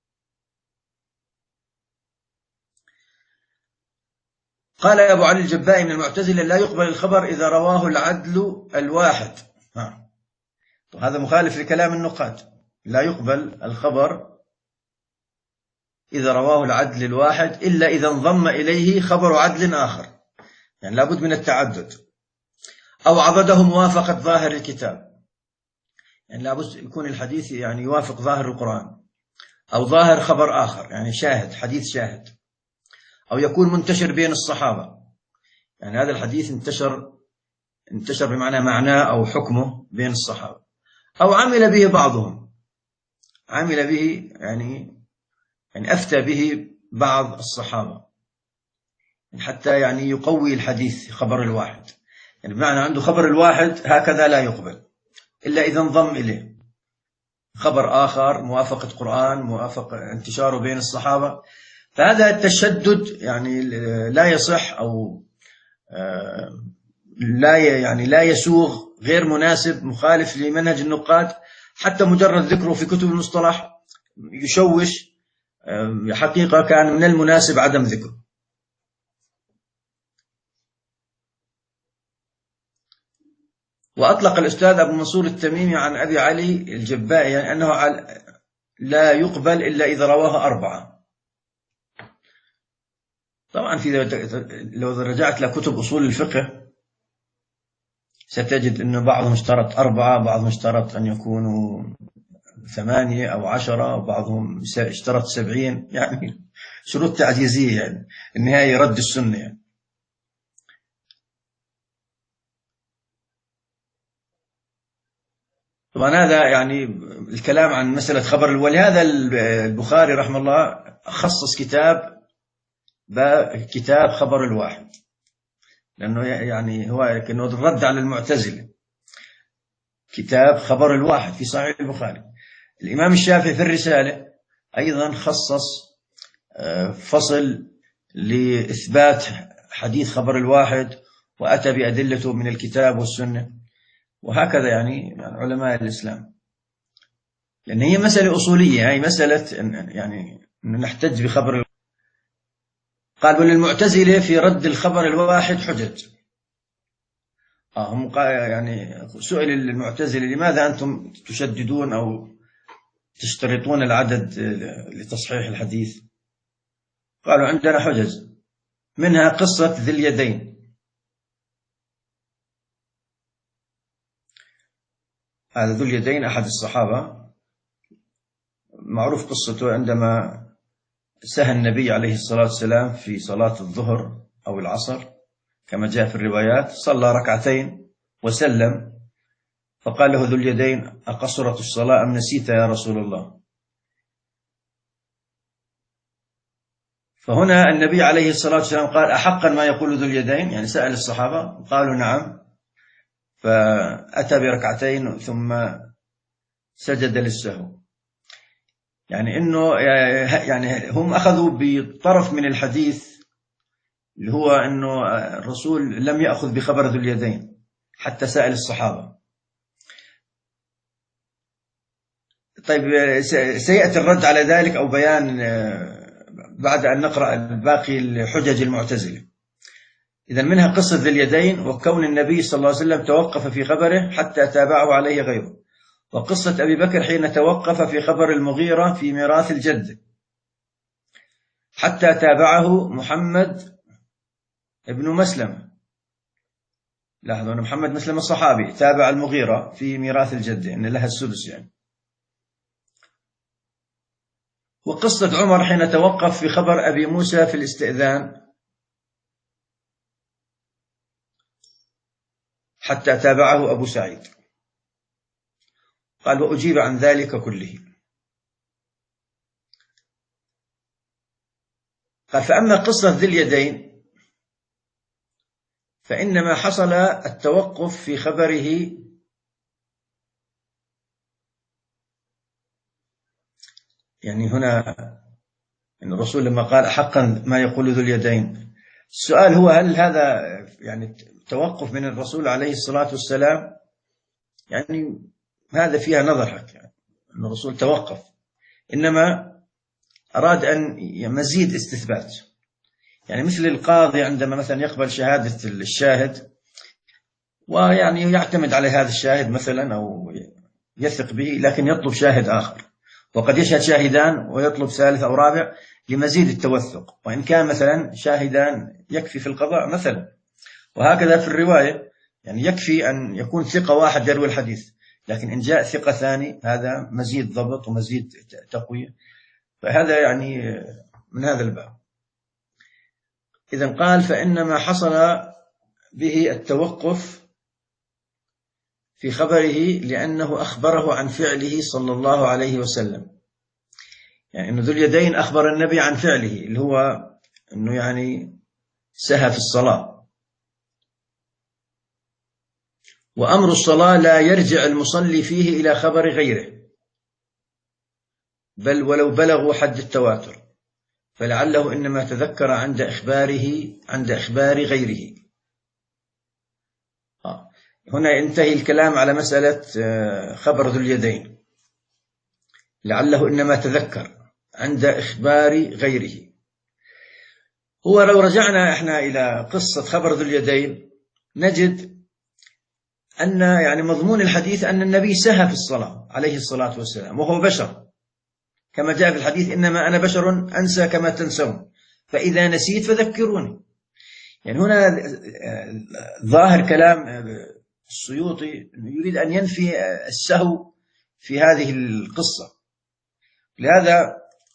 قال أبو علي الجبائي من المعتزلة لا يقبل الخبر إذا رواه العدل الواحد. ها. هذا مخالف لكلام النقاد، لا يقبل الخبر إذا رواه العدل الواحد إلا إذا انضم إليه خبر عدل آخر، يعني لابد من التعدد، أو عضده موافقة ظاهر الكتاب، يعني لابد يكون الحديث يعني يوافق ظاهر القرآن، أو ظاهر خبر آخر يعني شاهد حديث شاهد، أو يكون منتشر بين الصحابة، يعني هذا الحديث انتشر انتشر بمعنى معناه أو حكمه بين الصحابة، أو عمل به بعضهم، عمل به يعني يعني أفتى به بعض الصحابة حتى يعني يقوي الحديث خبر الواحد، يعني بمعنى عنده خبر الواحد هكذا لا يقبل إلا إذا انضم إليه خبر آخر موافقة قرآن موافقة انتشاره بين الصحابة. فهذا التشدد يعني لا يصح أو لا يعني لا يسوغ، غير مناسب، مخالف لمنهج النقاد، حتى مجرد ذكره في كتب المصطلح يشوش، حقيقة كان من المناسب عدم ذكره. وأطلق الأستاذ أبو منصور التميمي عن أبي علي الجبائي يعني أنه لا يقبل إلا إذا رواه أربعة. طبعا في لو رجعت لكتب أصول الفقه ستجد أن بعضهم اشترط أربعة، بعضهم اشترط أن يكونوا ثمانية أو عشرة، وبعضهم اشترط سبعين، يعني شروط تعجيزية، يعني النهاية رد السنة يعني. طبعا هذا يعني الكلام عن مسألة خبر، ولهذا البخاري رحمه الله خصص كتاب كتاب خبر الواحد، لأنه يعني هو كأنه الرد على المعتزلة. كتاب خبر الواحد في صحيح البخاري. الإمام الشافعي في الرسالة أيضا خصص فصل لإثبات حديث خبر الواحد، وأتى بأدلته من الكتاب والسنة، وهكذا يعني علماء الإسلام، لأن هي مسألة أصولية، هي مسألة يعني نحتج بخبر الواحد. قال وللمعتزلة في رد الخبر الواحد حجج. آه هم يعني سئل المعتزلة لماذا أنتم تشددون أو تشترطون العدد لتصحيح الحديث؟ قالوا عندنا حجج، منها قصة ذي اليدين. هذا ذو اليدين أحد الصحابة، معروف قصته عندما سهى النبي عليه الصلاة والسلام في صلاة الظهر أو العصر كما جاء في الروايات، صلى ركعتين وسلم، فقال له ذو اليدين أقصرت الصلاة أم نسيت يا رسول الله؟ فهنا النبي عليه الصلاة والسلام قال أحقا ما يقول ذو اليدين، يعني سأل الصحابة قالوا نعم، فأتى بركعتين ثم سجد للسهو. يعني إنه يعني هم أخذوا بطرف من الحديث اللي هو إنه الرسول لم يأخذ بخبر ذو اليدين حتى سأل الصحابة. طيب سيأتي الرد على ذلك أو بيان بعد أن نقرأ باقي الحجج المعتزلة. إذن منها قصة ذي اليدين، وكون النبي صلى الله عليه وسلم توقف في خبره حتى تابعه عليه غيره، وقصة أبي بكر حين توقف في خبر المغيرة في ميراث الجد حتى تابعه محمد ابن مسلم. لاحظوا أن محمد مسلم الصحابي تابع المغيرة في ميراث الجد، إن لها السدس يعني. وقصة عمر حين توقف في خبر أبي موسى في الاستئذان حتى تابعه أبو سعيد. قال وأجيب عن ذلك كله. قال فأما قصة ذي اليدين فإنما حصل التوقف في خبره يعني هنا إن الرسول لما قال أحقا ما يقول ذو اليدين، السؤال هو هل هذا يعني توقف من الرسول عليه الصلاة والسلام؟ يعني هذا فيها نظر حق، يعني أن الرسول توقف، إنما أراد أن مزيد استثبات، يعني مثل القاضي عندما مثلا يقبل شهادة الشاهد ويعني يعتمد على هذا الشاهد مثلا أو يثق به، لكن يطلب شاهد آخر، وقد يشهد شاهدان ويطلب ثالث أو رابع لمزيد التوثق، وإن كان مثلا شاهدان يكفي في القضاء مثلا. وهكذا في الرواية، يعني يكفي أن يكون ثقة واحد يروي الحديث، لكن إن جاء ثقة ثاني هذا مزيد ضبط ومزيد تقوية. فهذا يعني من هذا الباب. إذن قال فإنما حصل به التوقف في خبره لأنه أخبره عن فعله صلى الله عليه وسلم، يعني أنه ذو اليدين أخبر النبي عن فعله اللي هو أنه يعني سهى في الصلاة، وأمر الصلاة لا يرجع المصلي فيه إلى خبر غيره بل ولو بلغوا حد التواتر، فلعله إنما تذكر عند إخباره عند إخبار غيره. آه. هنا ينتهي الكلام على مسألة خبر ذو اليدين، لعله إنما تذكر عند إخبار غيره. هو لو رجعنا إحنا إلى قصة خبر ذو اليدين نجد أن يعني مضمون الحديث أن النبي سهى في الصلاة عليه الصلاة والسلام وهو بشر، كما جاء في الحديث إنما أنا بشر أنسى كما تنسون فإذا نسيت فذكروني. يعني هنا ظاهر كلام السيوطي يريد أن ينفي السهو في هذه القصة. لهذا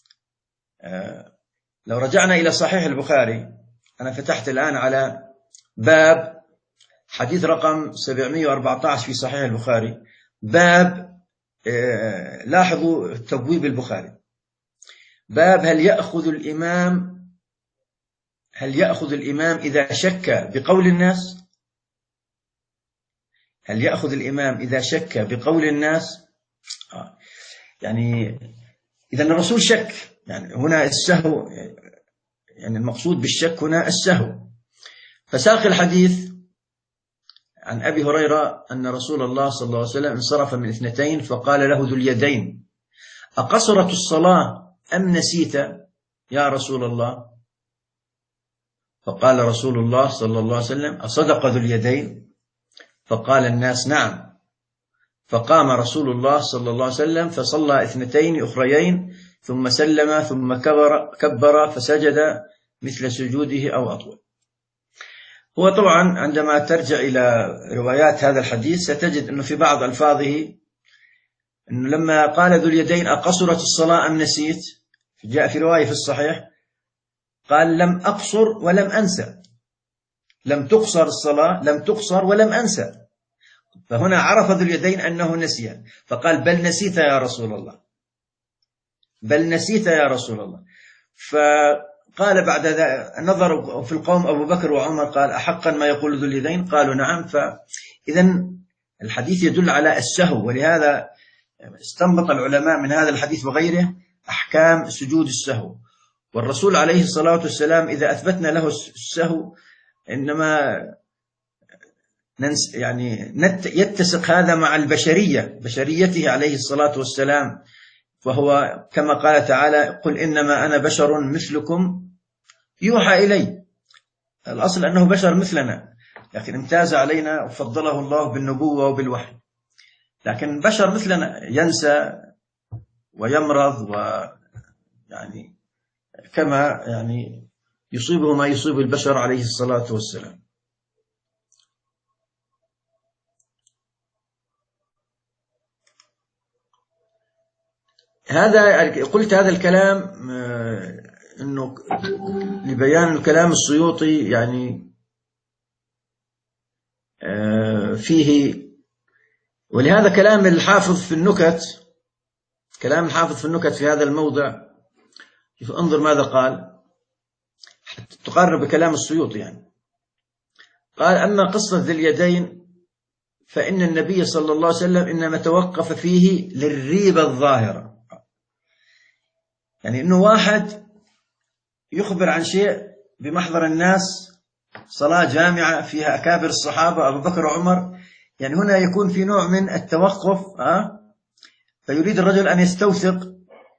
لو رجعنا إلى صحيح البخاري، أنا فتحت الآن على باب حديث رقم سبعمئة وأربعة عشر في صحيح البخاري، باب لاحظوا تبويب البخاري، باب هل يأخذ الإمام هل يأخذ الإمام إذا شك بقول الناس؟ هل يأخذ الإمام إذا شك بقول الناس؟ آه. يعني إذا الرسول شك، يعني هنا السهو، يعني المقصود بالشك هنا السهو. فساق الحديث عن أبي هريرة أن رسول الله صلى الله عليه وسلم انصرف من اثنتين فقال له ذو اليدين: أقصرت الصلاة أم نسيت يا رسول الله؟ فقال رسول الله صلى الله عليه وسلم: أصدق ذو اليدين؟ فقال الناس: نعم. فقام رسول الله صلى الله عليه وسلم فصلى اثنتين أخريين ثم سلم ثم كبر, كبر فسجد مثل سجوده أو أطول. هو طبعا عندما ترجع إلى روايات هذا الحديث ستجد أنه في بعض ألفاظه أنه لما قال ذو اليدين: أقصرت الصلاة أم نسيت؟ جاء في رواية في الصحيح قال: لم أقصر ولم أنسى، لم تقصر الصلاة، لم تقصر ولم أنسى. فهنا عرف ذو اليدين أنه نسي، فقال: بل نسيت يا رسول الله، بل نسيت يا رسول الله. فقال بعد ذلك نظر في القوم أبو بكر وعمر قال: أحقا ما يقول ذو اليدين؟ قالوا: نعم. فإذا الحديث يدل على السهو، ولهذا استنبط العلماء من هذا الحديث وغيره أحكام سجود السهو. والرسول عليه الصلاة والسلام إذا أثبتنا له السهو إنما ننس يعني يتسق هذا مع البشرية، بشريته عليه الصلاة والسلام، وهو كما قال تعالى: قل إنما أنا بشر مثلكم يوحى إلي. الأصل أنه بشر مثلنا، لكن امتاز علينا وفضله الله بالنبوة وبالوحي، لكن بشر مثلنا ينسى ويمرض، ويعني كما يعني يصيبه ما يصيب البشر عليه الصلاة والسلام. هذا قلت هذا الكلام إنه لبيان الكلام السيوطي يعني فيه، ولهذا كلام الحافظ في النكت، كلام الحافظ في النكت في هذا الموضع، انظر ماذا قال حتى تقارب بكلام السيوطي. يعني قال: أما قصة ذي اليدين فإن النبي صلى الله عليه وسلم إنما توقف فيه للريبة الظاهرة، يعني إنه واحد يخبر عن شيء بمحضر الناس، صلاة جامعة فيها أكابر الصحابة أبو بكر وعمر، يعني هنا يكون في نوع من التوقف، أه؟ فيريد الرجل أن يستوثق،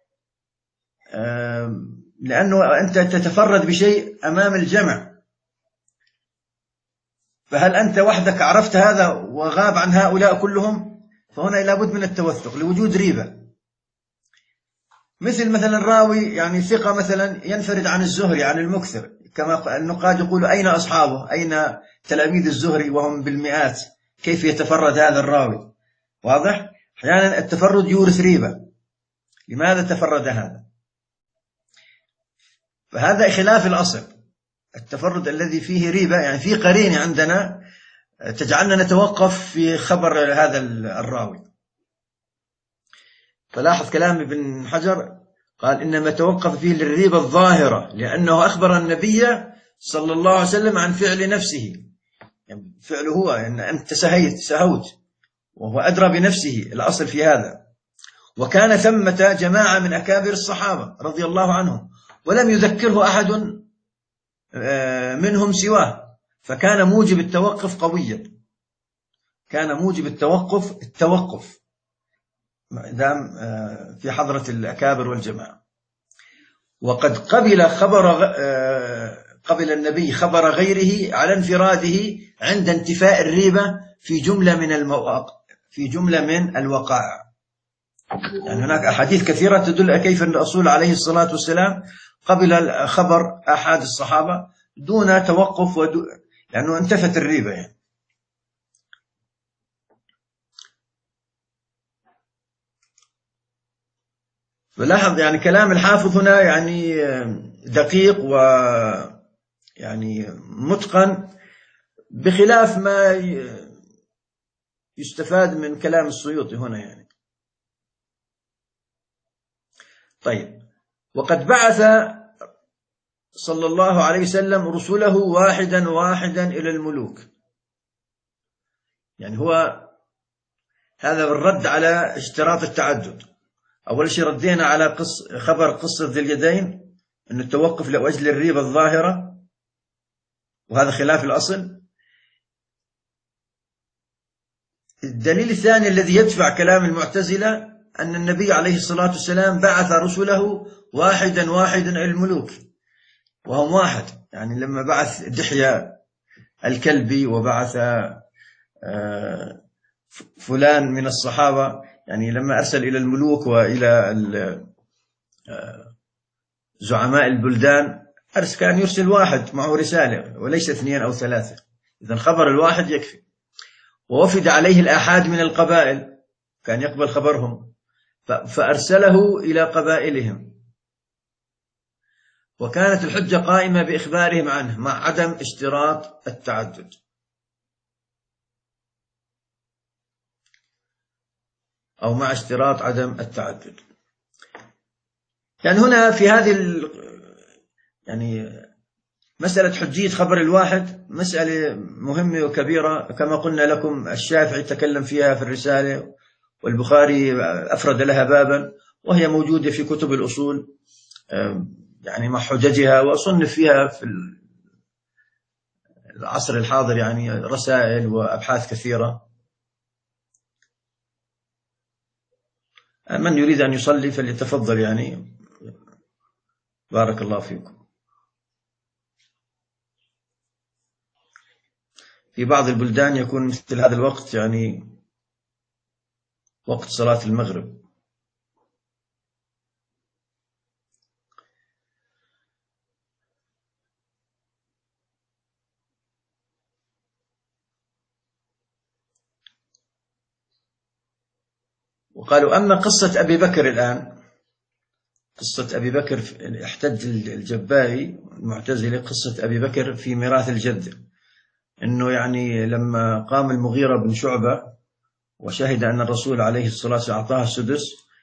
أه لأنه أنت تتفرد بشيء أمام الجمع، فهل أنت وحدك عرفت هذا وغاب عن هؤلاء كلهم؟ فهنا لابد من التوثق لوجود ريبة. مثل مثلا راوي يعني ثقة مثلا ينفرد عن الزهري عن المكثر، كما النقاد يقولوا: أين أصحابه؟ أين تلاميذ الزهري وهم بالمئات؟ كيف يتفرد هذا الراوي؟ واضح؟ أحيانا التفرد يورث ريبة. لماذا تفرد هذا؟ فهذا خلاف الأصل، التفرد الذي فيه ريبة يعني فيه قرينة عندنا تجعلنا نتوقف في خبر هذا الراوي. فلاحظ كلام ابن حجر قال: إنما توقف فيه للريبة الظاهرة، لأنه أخبر النبي صلى الله عليه وسلم عن فعل نفسه، يعني فعله هو، أن يعني أنت سهيت سهوت وهو أدرى بنفسه، الأصل في هذا. وكان ثمة جماعة من أكابر الصحابة رضي الله عنهم ولم يذكره أحد منهم سواه، فكان موجب التوقف قويا، كان موجب التوقف التوقف دام في حضرة الأكابر والجماعة. وقد قبل خبر قبل النبي خبر غيره على انفراده عند انتفاء الريبة في جملة من المواقع في جملة من الوقائع. يعني هناك أحاديث كثيرة تدل كيف أن الرسول عليه الصلاة والسلام قبل خبر أحد الصحابة دون توقف ودو... لأنه انتفت الريبة يعني. فلاحظ يعني كلام الحافظ هنا يعني دقيق و يعني متقن، بخلاف ما يستفاد من كلام السيوطي هنا يعني. طيب، وقد بعث صلى الله عليه وسلم رسله واحدا واحدا إلى الملوك. يعني هو هذا بالرد على اشتراط التعدد. أول شيء ردينا على قص خبر قصة ذي اليدين أن التوقف لأجل الريبة الظاهرة، وهذا خلاف الأصل. الدليل الثاني الذي يدفع كلام المعتزلة أن النبي عليه الصلاة والسلام بعث رسله واحدا واحدا إلى الملوك، وهم واحد. يعني لما بعث دحية الكلبي وبعث فلان من الصحابة، يعني لما أرسل إلى الملوك وإلى زعماء البلدان أرسل كان يرسل واحد معه رسالة وليس اثنين أو ثلاثة. إذن خبر الواحد يكفي. ووفد عليه الآحاد من القبائل، كان يقبل خبرهم فأرسله إلى قبائلهم، وكانت الحجة قائمة بإخبارهم عنه مع عدم اشتراط التعدد. أو مع اشتراط عدم التعدد. يعني هنا في هذه ال... يعني مسألة حجية خبر الواحد مسألة مهمة وكبيرة، كما قلنا لكم الشافعي تكلم فيها في الرسالة، والبخاري أفرد لها بابا، وهي موجودة في كتب الأصول يعني مع حججها، وصنف فيها في العصر الحاضر يعني رسائل وأبحاث كثيرة. من يريد أن يصلي فليتفضل يعني، بارك الله فيكم. في بعض البلدان يكون مثل هذا الوقت يعني وقت صلاة المغرب. وقالوا أما قصة أبي بكر الآن، قصة أبي بكر احتج الجبائي المعتزلة قصة أبي بكر في ميراث الجد، إنه يعني لما قام المغيرة بن شعبة وشهد أن الرسول عليه الصلاة والسلام أعطاه السدس،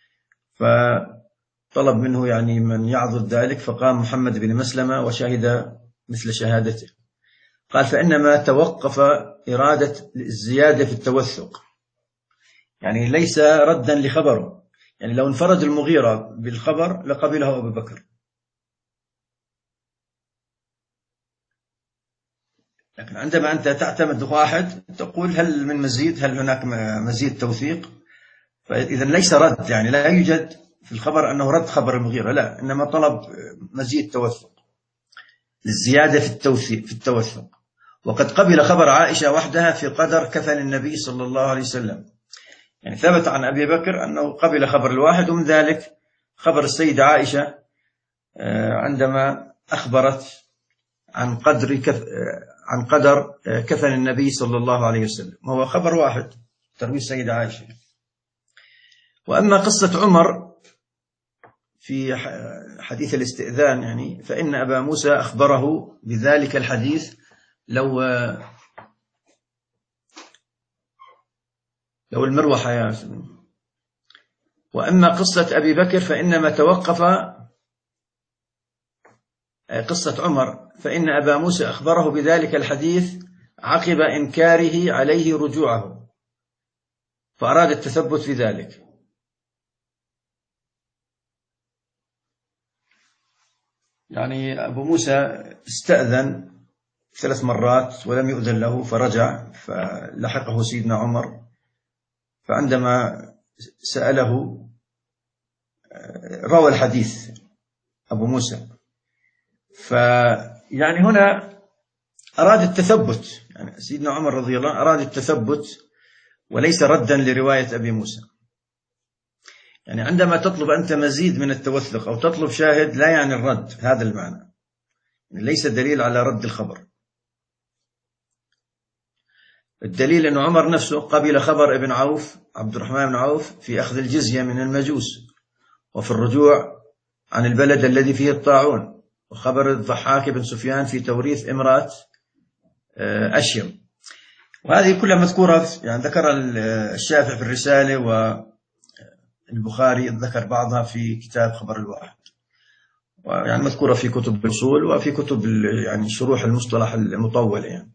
فطلب منه يعني من يعضد ذلك، فقام محمد بن مسلمة وشهد مثل شهادته. قال فإنما توقف إرادة الزيادة في التوثق، يعني ليس ردا لخبره. يعني لو انفرد المغيرة بالخبر لقبله أبو بكر، لكن عندما أنت تعتمد واحد تقول هل من مزيد، هل هناك مزيد توثيق، فإذا ليس رد، يعني لا يوجد في الخبر أنه رد خبر المغيرة، لا، إنما طلب مزيد توثق للزيادة في التوثيق في التوثق. وقد قبل خبر عائشة وحدها في قدر كفن النبي صلى الله عليه وسلم. يعني ثبت عن أبي بكر أنه قبل خبر الواحد، ومن ذلك خبر السيدة عائشة عندما أخبرت عن قدر كف عن قدر كفن النبي صلى الله عليه وسلم، وهو خبر واحد تروي السيدة عائشة. وأما قصة عمر في حديث الاستئذان، يعني فإن أبا موسى أخبره بذلك الحديث لو لو المروحة يا سيدي. وأما قصة أبي بكر فإنما توقف قصة عمر فإن أبا موسى أخبره بذلك الحديث عقب إنكاره عليه رجوعه، فأراد التثبت في ذلك. يعني أبو موسى استأذن ثلاث مرات ولم يؤذن له، فرجع فلحقه سيدنا عمر، فعندما سأله روى الحديث أبو موسى، فيعني هنا أراد التثبت، يعني سيدنا عمر رضي الله عنه أراد التثبت وليس ردا لرواية أبي موسى. يعني عندما تطلب أنت مزيد من التوثق أو تطلب شاهد لا يعني الرد، هذا المعنى، يعني ليس دليل على رد الخبر. الدليل أن عمر نفسه قبل خبر ابن عوف عبد الرحمن بن عوف في أخذ الجزية من المجوس، وفي الرجوع عن البلد الذي فيه الطاعون، وخبر الضحاك بن سفيان في توريث امرأة أشيم. وهذه كلها مذكورة، يعني ذكر الشافعي في الرسالة، والبخاري ذكر بعضها في كتاب خبر الواحد، ويعني مذكورة في كتب الأصول وفي كتب يعني شروح المصطلح المطولة. يعني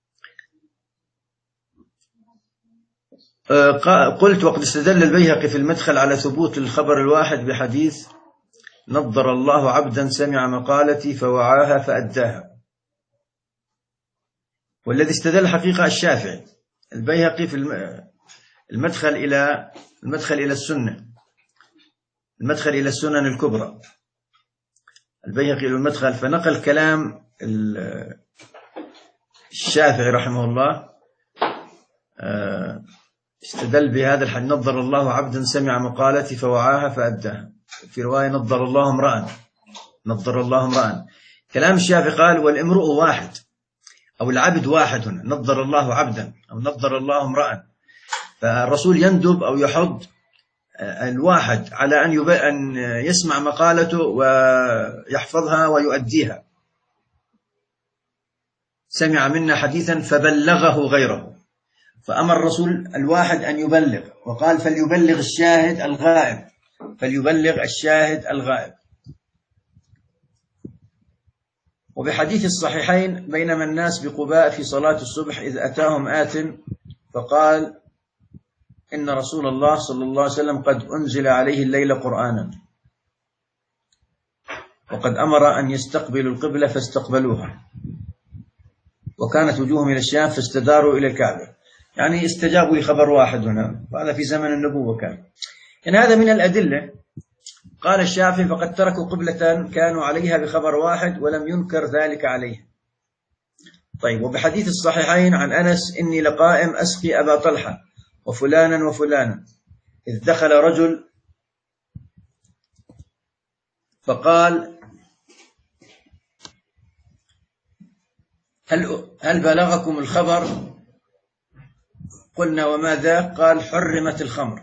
قلت: وقد استدل البيهقي في المدخل على ثبوت الخبر الواحد بحديث: نضر الله عبدا سمع مقالتي فوعاها فأداها. والذي استدل حقيقة الشافعي. البيهقي في المدخل إلى المدخل إلى السنة، المدخل إلى السنن الكبرى، البيهقي إلى المدخل، فنقل كلام الشافعي رحمه الله، استدل بهذا الحديث: نضر الله عبدا سمع مقالتي فوعاها فأداها. في رواية: نضر الله امرأ، نضر الله امرأ. كلام الشافعي قال: والامرؤ واحد، أو العبد واحد. هنا نضر الله عبدا أو نضر الله امرأ. فالرسول يندب أو يحض الواحد على أن أن يسمع مقالته ويحفظها ويؤديها. سمع منا حديثا فبلغه غيره، فأمر الرسول الواحد أن يبلغ، وقال: فليبلغ الشاهد الغائب، فليبلغ الشاهد الغائب. وبحديث الصحيحين: بينما الناس بقباء في صلاة الصبح إذ أتاهم آت فقال: إن رسول الله صلى الله عليه وسلم قد أنزل عليه الليل قرآنا، وقد أمر أن يستقبلوا القبلة فاستقبلوها، وكانت وجوههم إلى الشام فاستداروا إلى الكعبة. يعني استجابوا لخبر واحد هنا، وهذا في زمن النبوة كان. يعني هذا من الأدلة. قال الشافعي: فقد تركوا قبلة كانوا عليها بخبر واحد ولم ينكر ذلك عليه. طيب، وبحديث الصحيحين عن أنس: إني لقائم أسقي أبا طلحة وفلانا وفلانا، إذ دخل رجل فقال: هل, هل بلغكم الخبر؟ قلنا: وما ذا؟ قال: حرمت الخمر.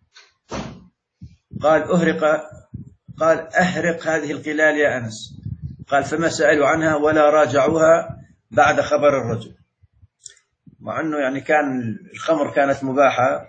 قال: أهرق قال: أهرق هذه القلال يا أنس. قال: فما سألوا عنها ولا راجعوها بعد خبر الرجل. مع أنه يعني كان الخمر كانت مباحة،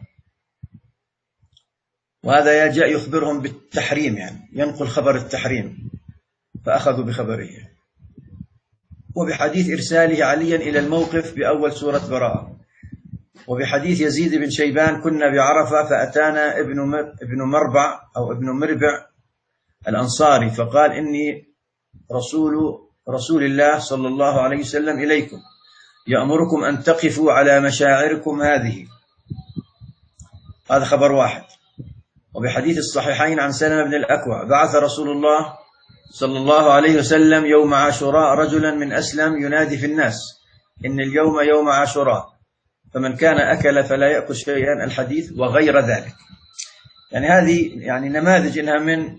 وهذا جاء يخبرهم بالتحريم، يعني ينقل خبر التحريم، فأخذوا بخبره. وبحديث إرساله عليا إلى الموقف بأول سورة براءة. وبحديث يزيد بن شيبان: كنا بعرفة فأتانا ابن ابن مربع أو ابن مربع الأنصاري فقال: إني رسول رسول الله صلى الله عليه وسلم إليكم يأمركم أن تقفوا على مشاعركم هذه. هذا خبر واحد. وبحديث الصحيحين عن سلمة بن الأكوع: بعث رسول الله صلى الله عليه وسلم يوم عاشوراء رجلا من أسلم ينادي في الناس: إن اليوم يوم عاشوراء، فمن كان أكل فلا يأكل شيئا، الحديث وغير ذلك. يعني هذه يعني نماذج إنها من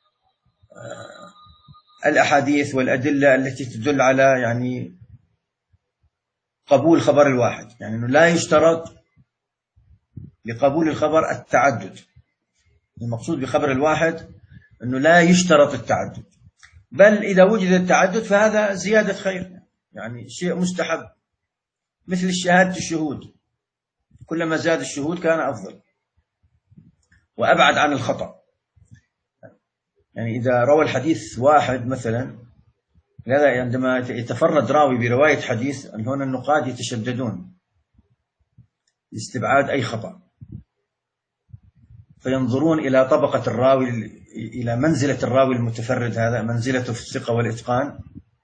الأحاديث والأدلة التي تدل على يعني قبول خبر الواحد، يعني أنه لا يشترط لقبول الخبر التعدد. المقصود بخبر الواحد أنه لا يشترط التعدد، بل إذا وجد التعدد فهذا زيادة خير، يعني شيء مستحب، مثل الشهادة الشهود، كلما زاد الشهود كان أفضل وأبعد عن الخطأ. يعني إذا روى الحديث واحد مثلا، لذا عندما يتفرد راوي برواية حديث، هنا النقاد يتشددون لاستبعاد أي خطأ، فينظرون إلى طبقة الراوي، إلى منزلة الراوي المتفرد، هذا منزلته في الثقة والإتقان،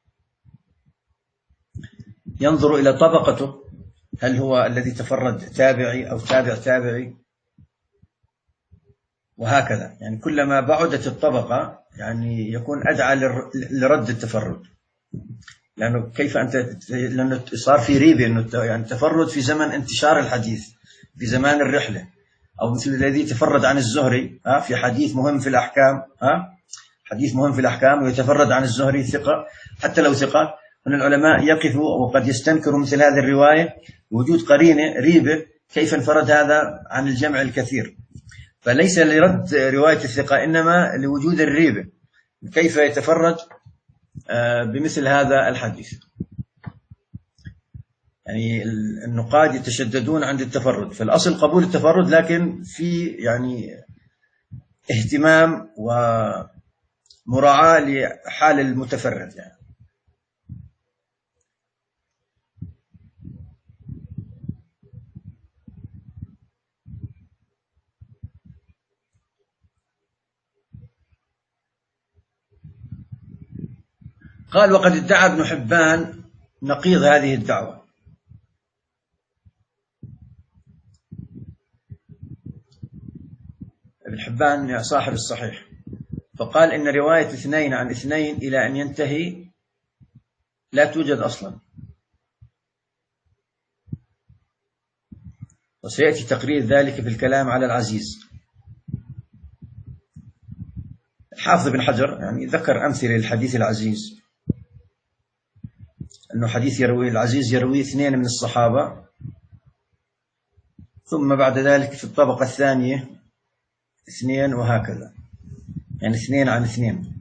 ينظر إلى طبقته، هل هو الذي تفرد تابعي أو تابع تابعي، وهكذا. يعني كلما بعدت الطبقة يعني يكون أدعى لرد التفرد، لأنه كيف أنت، لأنه صار في ريبة، أنه يعني التفرد في زمن انتشار الحديث، في زمان الرحلة، أو مثل الذي تفرد عن الزهري ها في حديث مهم في الأحكام، ها حديث مهم في الأحكام ويتفرد عن الزهري ثقة، حتى لو ثقة، هنا العلماء يقفوا وقد يستنكروا مثل هذه الرواية وجود قرينة ريبة، كيف انفرد هذا عن الجمع الكثير؟ فليس لرد رواية الثقة، إنما لوجود الريبة، كيف يتفرد بمثل هذا الحديث. يعني النقاد يتشددون عند التفرد، فالأصل قبول التفرد، لكن في يعني اهتمام ومراعاة لحال المتفرد يعني. قال: وقد ادعى ابن حبان نقيض هذه الدعوة. ابن حبان صاحب الصحيح، فقال إن رواية اثنين عن اثنين إلى أن ينتهي لا توجد أصلا، وسيأتي تقرير ذلك في الكلام على العزيز. الحافظ بن حجر يعني ذكر أمثلة للحديث العزيز، أنه حديث يروي العزيز يروي اثنين من الصحابة، ثم بعد ذلك في الطبقة الثانية اثنين، وهكذا، يعني اثنين عن اثنين.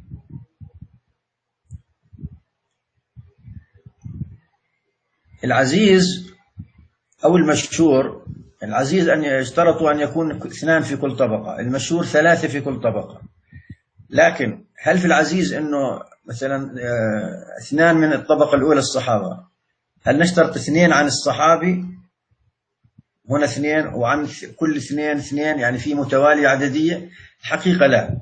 العزيز أو المشهور، العزيز أن يشترطوا أن يكون اثنان في كل طبقة، المشهور ثلاثة في كل طبقة. لكن هل في العزيز أنه مثلا اثنان من الطبقة الأولى الصحابة، هل نشترط اثنين عن الصحابي هنا اثنين وعن كل اثنين اثنين، يعني في متوالية عددية؟ الحقيقة لا.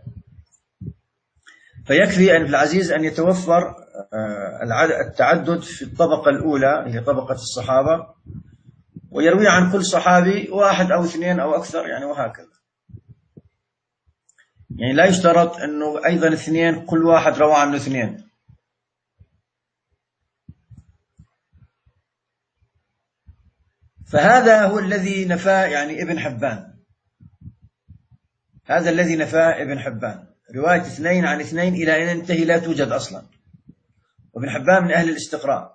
فيكفي أن في العزيز أن يتوفر التعدد في الطبقة الأولى هي طبقة الصحابة، ويروي عن كل صحابي واحد أو اثنين أو أكثر، يعني وهكذا. يعني لا يشترط أنه أيضا اثنين كل واحد روى عنه اثنين. فهذا هو الذي نفاه يعني ابن حبان، هذا الذي نفاه ابن حبان، رواية اثنين عن اثنين إلى أن ينتهي لا توجد أصلا. وابن حبان من أهل الاستقراء.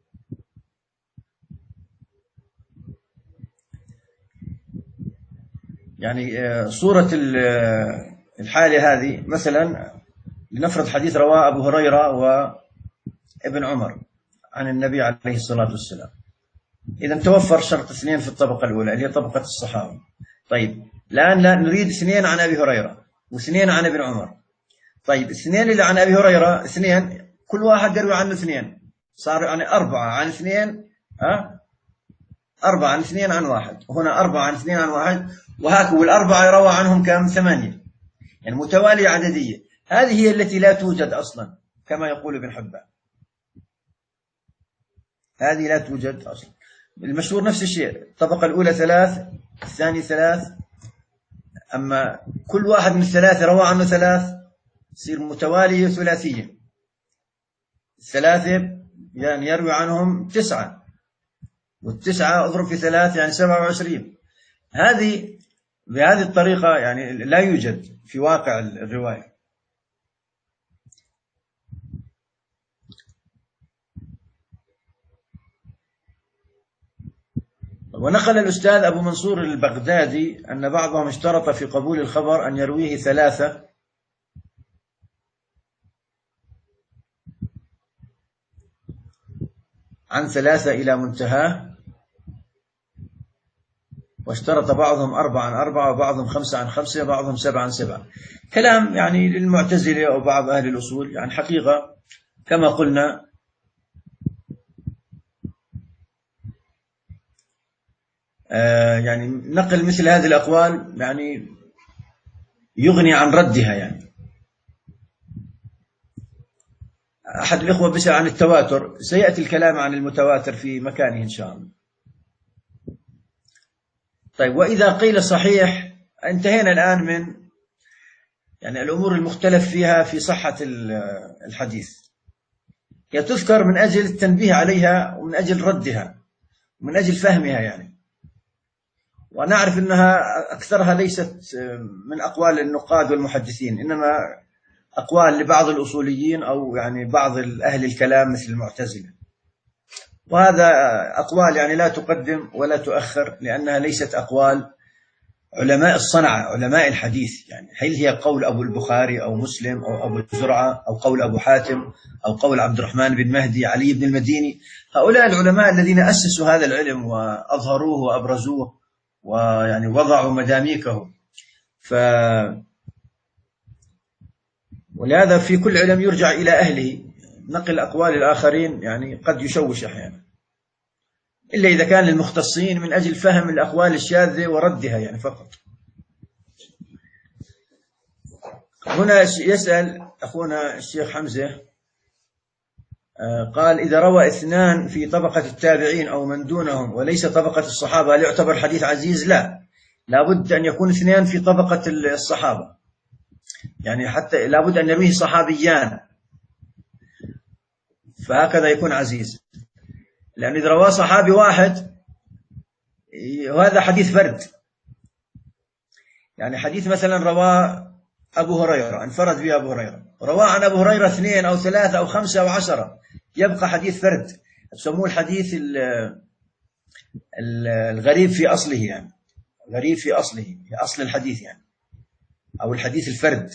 يعني صورة الحالة هذه مثلا، لنفرض حديث رواه أبو هريرة وابن عمر عن النبي عليه الصلاة والسلام، إذا توفر شرط اثنين في الطبقة الأولى اللي هي طبقة الصحابة. طيب الآن لا نريد اثنين عن أبي هريرة واثنين عن ابن عمر. طيب اثنين اللي عن أبي هريرة اثنين كل واحد يروي عنه اثنين، صار يعني أربعة عن اثنين، ها أربعة عن اثنين عن واحد، وهنا أربعة عن اثنين عن واحد، وهكذا. والأربعة يروى عنهم كم؟ ثمانية، يعني متوالية عددية. هذه هي التي لا توجد أصلا كما يقول ابن حبان، هذه لا توجد أصلا. المشهور نفس الشيء، الطبقة الأولى ثلاث، الثاني ثلاث، أما كل واحد من الثلاثة روى عنه ثلاث، تصير متوالية ثلاثية. الثلاثة يعني يروي عنهم تسعة، والتسعة أضرب في ثلاث يعني سبعة وعشرين. هذه بهذه الطريقة يعني لا يوجد في واقع الرواية. ونقل الأستاذ أبو منصور البغدادي أن بعضهم اشترط في قبول الخبر أن يرويه ثلاثة، عن ثلاثة إلى منتهاه، واشترط بعضهم أربعة عن أربعة، وبعضهم خمسة عن خمسة، وبعضهم سبعة عن سبعة. كلام يعني للمعتزلة أو بعض أهل الأصول، يعني حقيقة كما قلنا آه يعني نقل مثل هذه الأقوال يعني يغني عن ردها. يعني أحد الإخوة بيسأل عن التواتر، سيأتي الكلام عن المتواتر في مكانه إن شاء الله. طيب، وإذا قيل صحيح، انتهينا الآن من يعني الأمور المختلف فيها في صحة الحديث، هي تذكر من أجل التنبيه عليها ومن أجل ردها ومن أجل فهمها يعني. ونعرف أنها أكثرها ليست من أقوال النقاد والمحدثين، إنما أقوال لبعض الأصوليين أو يعني بعض أهل الكلام مثل المعتزلة، وهذا أقوال يعني لا تقدم ولا تؤخر، لأنها ليست أقوال علماء الصنعة علماء الحديث. يعني هل هي قول أبو البخاري أو مسلم أو أبو زرعة أو قول أبو حاتم أو قول عبد الرحمن بن مهدي علي بن المديني؟ هؤلاء العلماء الذين أسسوا هذا العلم وأظهروه وأبرزوه ويعني وضعوا مداميكه. ف ولهذا في كل علم يرجع إلى أهله. نقل أقوال الآخرين يعني قد يشوش أحيانا، إلا إذا كان للمختصين من أجل فهم الأقوال الشاذة وردها يعني فقط. هنا يسأل أخونا الشيخ حمزة، قال إذا روى اثنان في طبقة التابعين أو من دونهم وليس طبقة الصحابة هل يعتبر حديث عزيز؟ لا، لابد أن يكون اثنان في طبقة الصحابة، يعني حتى لابد أن يرويه صحابيان، فهكذا يكون عزيز. لأن إذا رواه صحابي واحد وهذا حديث فرد، يعني حديث مثلا رواه أبو هريرة انفرد به أبو هريرة، رواه عن أبو هريرة اثنين أو ثلاثة أو خمسة أو عشرة، يبقى حديث فرد، يسموه الحديث الغريب في أصله، يعني غريب في أصله في أصل الحديث يعني، أو الحديث الفرد،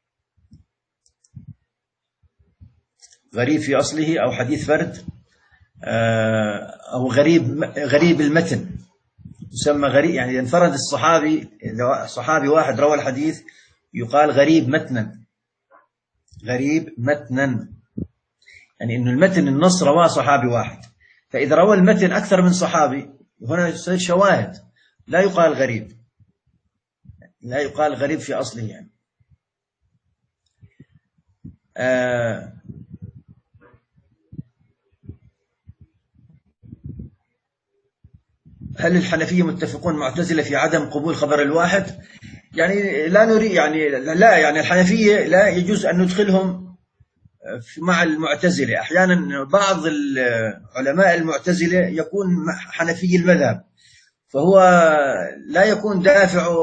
غريب في أصله أو حديث فرد، أو غريب غريب المتن يسمى غريب. يعني انفرد الصحابي، إذا صحابي واحد روى الحديث يقال غريب متنا، غريب متنا، يعني إنه المتن النص رواه صحابي واحد. فإذا روى المتن أكثر من صحابي هنا يصير شواهد، لا يقال غريب، لا يقال غريب في أصله يعني. آه هل الحنفية متفقون معتزلة في عدم قبول خبر الواحد؟ يعني لا نريد يعني لا يعني الحنفية لا يجوز أن ندخلهم مع المعتزلة. أحيانا بعض العلماء المعتزلة يكون حنفي المذهب، فهو لا يكون دافع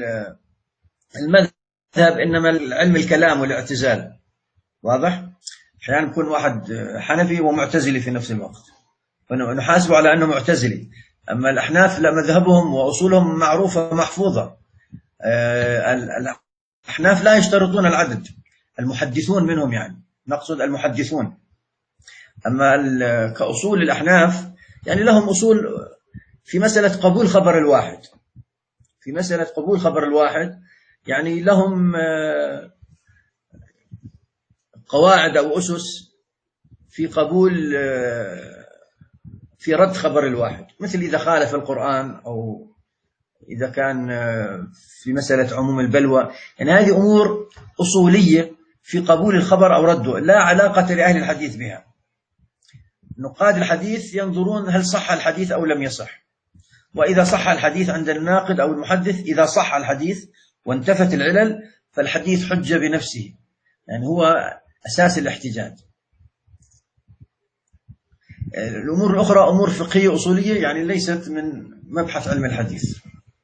المذهب إنما العلم الكلام والاعتزال، واضح؟ أحيانا يكون واحد حنفي ومعتزلي في نفس الوقت فنحاسبه على أنه معتزلي. أما الأحناف لا، مذهبهم وأصولهم معروفة محفوظة. الأحناف لا يشترطون العدد، المحدثون منهم يعني نقصد المحدثون. أما كأصول الأحناف يعني لهم أصول في مسألة قبول خبر الواحد، في مسألة قبول خبر الواحد يعني لهم قواعد أو أسس في قبول في رد خبر الواحد، مثل إذا خالف القرآن أو إذا كان في مسألة عموم البلوى. يعني هذه أمور أصولية في قبول الخبر أو رده، لا علاقة لأهل الحديث بها. نقاد الحديث ينظرون هل صح الحديث أو لم يصح، وإذا صح الحديث عند الناقد أو المحدث، إذا صح الحديث وانتفت العلل فالحديث حجة بنفسه، يعني هو أساس الاحتجاج. الأمور الأخرى أمور فقهية أصولية يعني ليست من مبحث علم الحديث.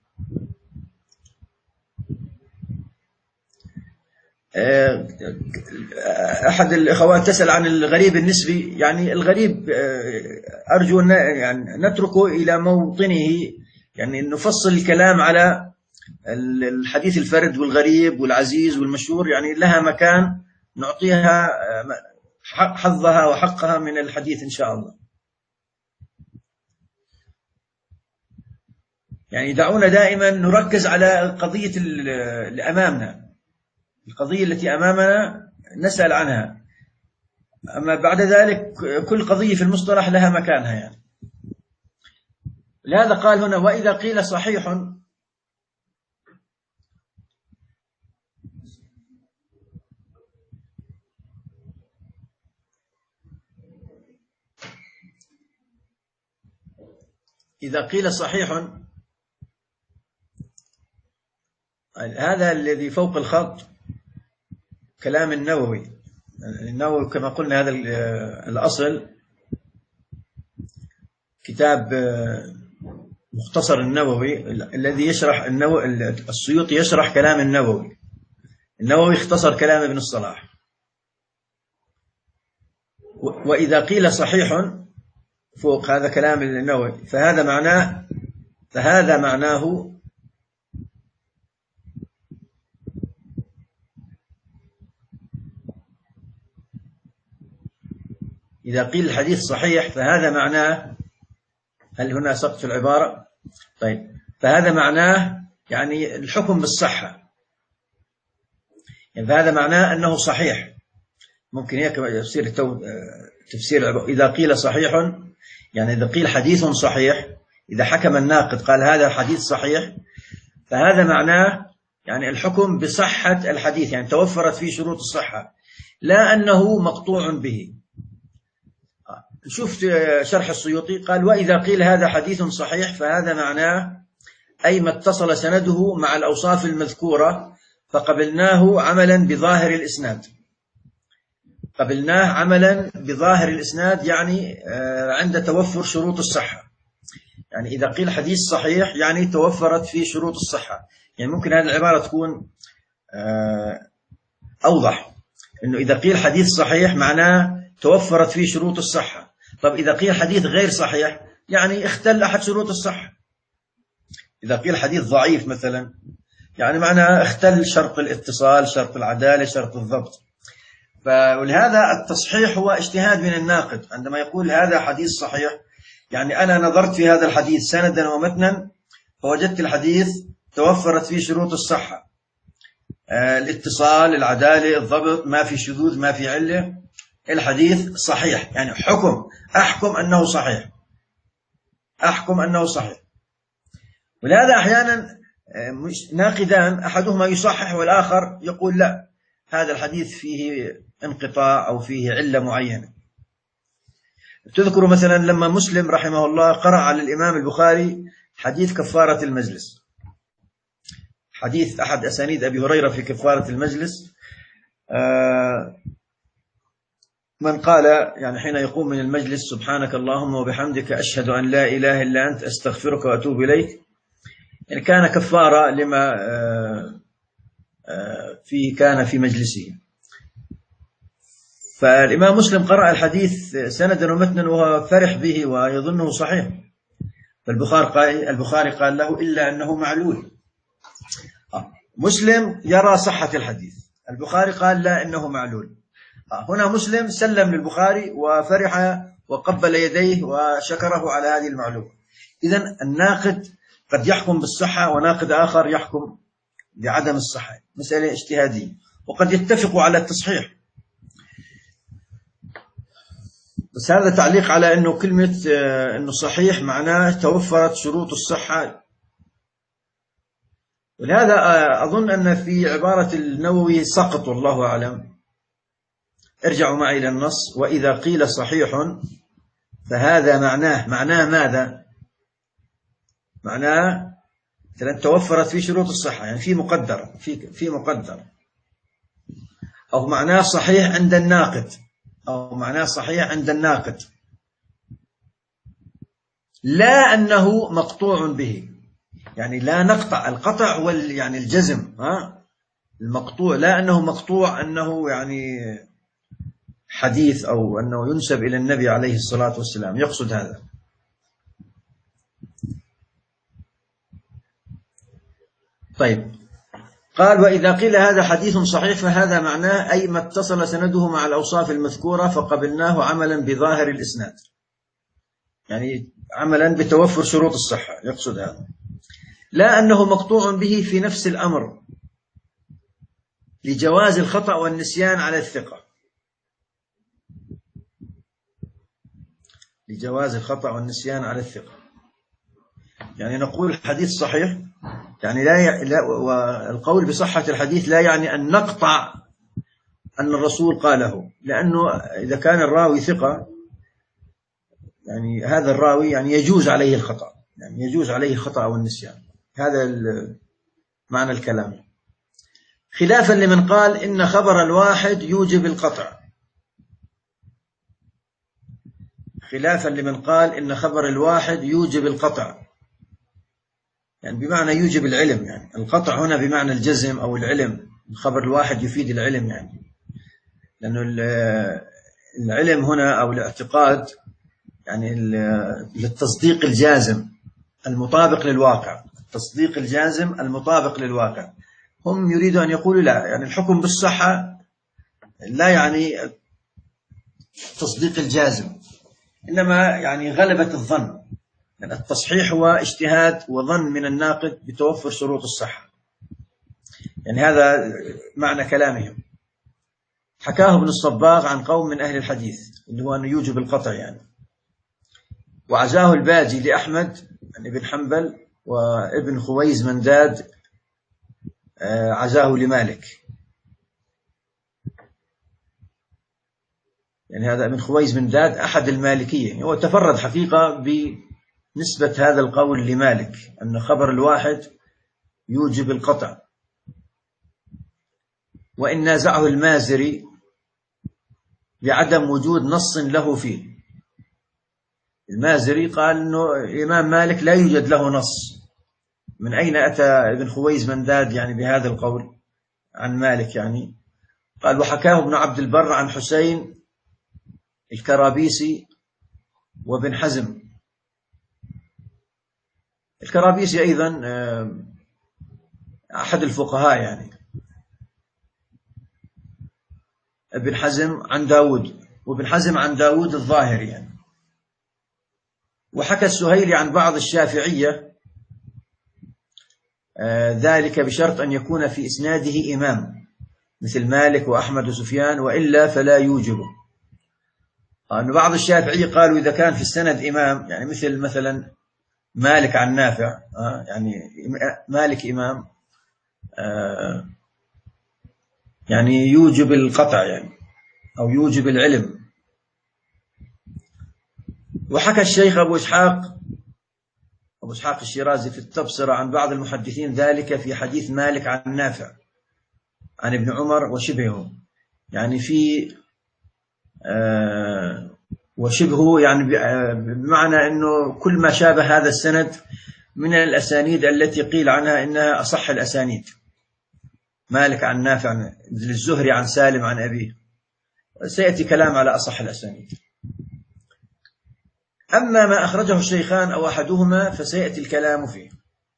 أحد الأخوات تسأل عن الغريب النسبي. يعني الغريب أرجو أن يعني نتركه إلى موطنه، يعني نفصل الكلام على الحديث الفرد والغريب والعزيز والمشهور، يعني لها مكان نعطيها حظها وحقها من الحديث إن شاء الله. يعني دعونا دائما نركز على قضية اللي أمامنا، القضية التي أمامنا نسأل عنها، أما بعد ذلك كل قضية في المصطلح لها مكانها يعني. لهذا قال هنا وإذا قيل صحيح إذا قيل صحيح، هذا الذي فوق الخط كلام النووي. النووي كما قلنا هذا الأصل كتاب مختصر النووي الذي يشرح النووي، السيوطي يشرح كلام النووي، النووي اختصر كلام ابن الصلاح. وإذا قيل صحيح فوق هذا كلام النووي فهذا معناه فهذا معناه إذا قيل الحديث صحيح فهذا معناه، هل هنا سقط في العبارة؟ طيب، فهذا معناه يعني الحكم بالصحة، يعني فهذا معناه أنه صحيح. ممكن هيك تفسير تفسير إذا قيل صحيح، يعني إذا قيل حديث صحيح، إذا حكم الناقد قال هذا حديث صحيح فهذا معناه يعني الحكم بصحة الحديث، يعني توفرت فيه شروط الصحة، لا أنه مقطوع به. شفت شرح السيوطي قال وإذا قيل هذا حديث صحيح فهذا معناه أي ما اتصل سنده مع الأوصاف المذكورة فقبلناه عملا بظاهر الإسناد. قبلناه عملا بظاهر الإسناد يعني عند توفر شروط الصحة. يعني إذا قيل حديث صحيح يعني توفرت فيه شروط الصحة. يعني ممكن هذه العبارة تكون أوضح، إنه إذا قيل حديث صحيح معناه توفرت فيه شروط الصحة. طب إذا قيل حديث غير صحيح يعني اختل أحد شروط الصحة. إذا قيل حديث ضعيف مثلا يعني معناه اختل شرط الاتصال، شرط العدالة، شرط الضبط. فلهذا التصحيح هو اجتهاد من الناقد عندما يقول هذا حديث صحيح، يعني أنا نظرت في هذا الحديث سندا ومتنا فوجدت الحديث توفرت فيه شروط الصحة، الاتصال، العدالة، الضبط، ما في شذوذ، ما في علة، الحديث صحيح. يعني حكم أحكم أنه صحيح، أحكم أنه صحيح. ولهذا أحيانا ناقدان أحدهما يصحح والآخر يقول لا، هذا الحديث فيه انقطاع أو فيه علة معينة. تذكر مثلا لما مسلم رحمه الله قرأ على الإمام البخاري حديث كفارة المجلس، حديث أحد أسانيد أبي هريرة في كفارة المجلس، من قال يعني حين يقوم من المجلس سبحانك اللهم وبحمدك أشهد أن لا إله إلا أنت أستغفرك وأتوب إليك، يعني كان كفارة لما فيه كان في مجلسه. فالإمام مسلم قرأ الحديث سندا ومتنا وهو فرح به ويظنه صحيح، فالبخاري البخاري قال له إلا أنه معلول. مسلم يرى صحة الحديث، البخاري قال لا إنه معلول. هنا مسلم سلم للبخاري وفرح وقبل يديه وشكره على هذه المعلومة. إذن الناقد قد يحكم بالصحة وناقد آخر يحكم بعدم الصحة، مسألة اجتهادية، وقد يتفقوا على التصحيح. بس هذا تعليق على أنه كلمة أنه صحيح معناه توفرت شروط الصحة. ولهذا أظن أن في عبارة النووي سقط، والله أعلم. ارجعوا معي إلى النص، وإذا قيل صحيح فهذا معناه معناه ماذا؟ معناه لأن توفرت فيه شروط الصحة، يعني في مقدر في في مقدر، أو معناه صحيح عند الناقد، أو معناه صحيح عند الناقد، لا أنه مقطوع به. يعني لا نقطع، القطع هو يعني الجزم، ها المقطوع، لا أنه مقطوع أنه يعني حديث أو أنه ينسب إلى النبي عليه الصلاة والسلام، يقصد هذا. طيب، قال وإذا قيل هذا حديث صحيح فهذا معناه أي ما اتصل سنده مع الأوصاف المذكورة فقبلناه عملا بظاهر الإسناد، يعني عملا بتوفر شروط الصحة، يقصد هذا، لا أنه مقطوع به في نفس الأمر لجواز الخطأ والنسيان على الثقة، لجواز الخطأ والنسيان على الثقة. يعني نقول الحديث صحيح، يعني لا, ي... لا والقول بصحة الحديث لا يعني أن نقطع أن الرسول قاله، لأنه إذا كان الراوي ثقة يعني هذا الراوي يعني يجوز عليه الخطأ، يعني يجوز عليه الخطأ والنسيان، هذا معنى الكلام. خلافا لمن قال إن خبر الواحد يوجب القطع، خلافا لمن قال إن خبر الواحد يوجب القطع. يعني بمعنى يوجب العلم، يعني القطع هنا بمعنى الجزم أو العلم، الخبر الواحد يفيد العلم، يعني لأنه العلم هنا أو الاعتقاد يعني للتصديق الجازم المطابق للواقع، التصديق الجازم المطابق للواقع. هم يريدوا أن يقولوا لا، يعني الحكم بالصحة لا يعني تصديق الجازم، إنما يعني غلبة الظن، يعني التصحيح هو اجتهاد وظن من الناقد بتوفر شروط الصحة، يعني هذا معنى كلامهم. حكاه ابن الصباغ عن قوم من أهل الحديث اللي هو أنه يوجب القطع يعني، وعزاه الباجي لأحمد يعني بن حنبل، وابن خويز منداد عزاه لمالك، يعني هذا ابن خويز منداد أحد المالكية، هو تفرد حقيقة بنسبة هذا القول لمالك أن خبر الواحد يوجب القطع. وإن نازعه المازري بعدم وجود نص له فيه، المازري قال أنه الإمام مالك لا يوجد له نص. من أين أتى ابن خويز منداد يعني بهذا القول عن مالك؟ يعني قال وحكاه ابن عبد البر عن حسين الكرابيسي وابن حزم. الكرابيسي أيضا أحد الفقهاء يعني. ابن حزم عن داود، وابن حزم عن داود الظاهري يعني. وحكى السهيلي عن بعض الشافعية ذلك بشرط أن يكون في إسناده إمام مثل مالك وأحمد وسفيان، وإلا فلا يوجبه. أن بعض الشافعية قالوا إذا كان في السند إمام، يعني مثل مثلا مالك عن نافع، يعني مالك إمام يعني يوجب القطع يعني أو يوجب العلم. وحكى الشيخ أبو إسحاق أبو إسحاق الشيرازي في التبصرة عن بعض المحدثين ذلك في حديث مالك عن نافع عن ابن عمر وشبهه، يعني في آه وشبهه يعني بمعنى أنه كل ما شابه هذا السند من الأسانيد التي قيل عنها إنها أصح الأسانيد. مالك عن نافع الزهري عن سالم عن أبيه، سيأتي كلام على أصح الأسانيد. أما ما أخرجه الشيخان أو أحدهما فسيأتي الكلام فيه.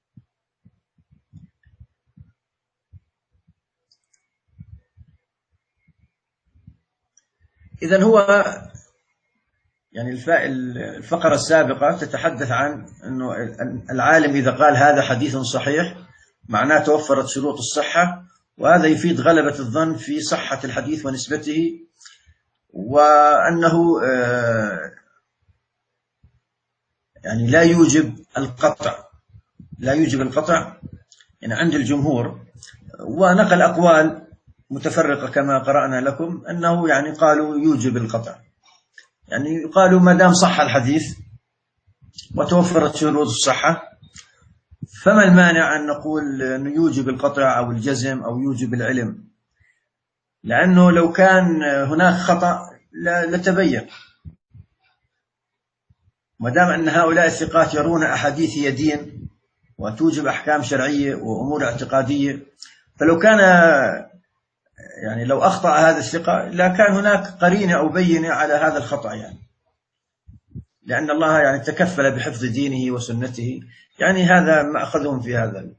إذن هو يعني الفقرة السابقة تتحدث عن أنه العالم إذا قال هذا حديث صحيح معناه توفرت شروط الصحة، وهذا يفيد غلبة الظن في صحة الحديث ونسبته، وأنه يعني لا يوجب القطع لا يوجب القطع يعني عند الجمهور. ونقل أقوال متفرقة كما قرأنا لكم أنه يعني قالوا يوجب القطع، يعني قالوا ما دام صح الحديث وتوفرت شروط الصحة فما المانع أن نقول أنه يوجب القطع أو الجزم أو يوجب العلم، لأنه لو كان هناك خطأ لتبين. ما دام أن هؤلاء الثقات يرون أحاديث يدين وتوجب أحكام شرعية وأمور اعتقادية، فلو كان يعني لو أخطأ هذا الثقة لا كان هناك قرينة أو بينة على هذا الخطأ، يعني لأن الله يعني تكفل بحفظ دينه وسنته، يعني هذا ما أخذهم في هذا.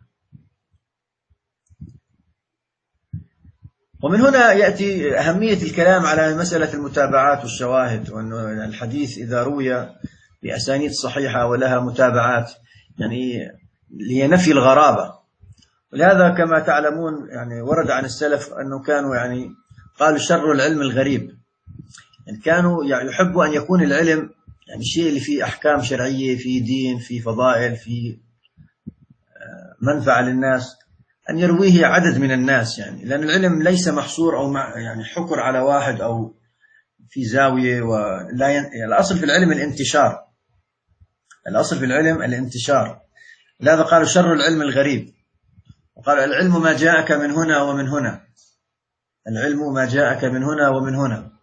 ومن هنا يأتي أهمية الكلام على مسألة المتابعات والشواهد، وأن الحديث إذا روي بأسانيد صحيحة ولها متابعات يعني لينفي الغرابة. ولهذا كما تعلمون يعني ورد عن السلف أنه كانوا يعني قالوا شر العلم الغريب، يعني كانوا يعني يحبوا أن يكون العلم يعني شيء اللي فيه أحكام شرعية، فيه دين، فيه فضائل، فيه منفعة للناس، أن يرويه عدد من الناس، يعني لأن العلم ليس محصور أو يعني حكر على واحد أو في زاوية. ولا ين... يعني الأصل في العلم الانتشار، الأصل في العلم الانتشار. لهذا قالوا شر العلم الغريب، وقالوا العلم ما جاءك من هنا ومن هنا، العلم ما جاءك من هنا ومن هنا.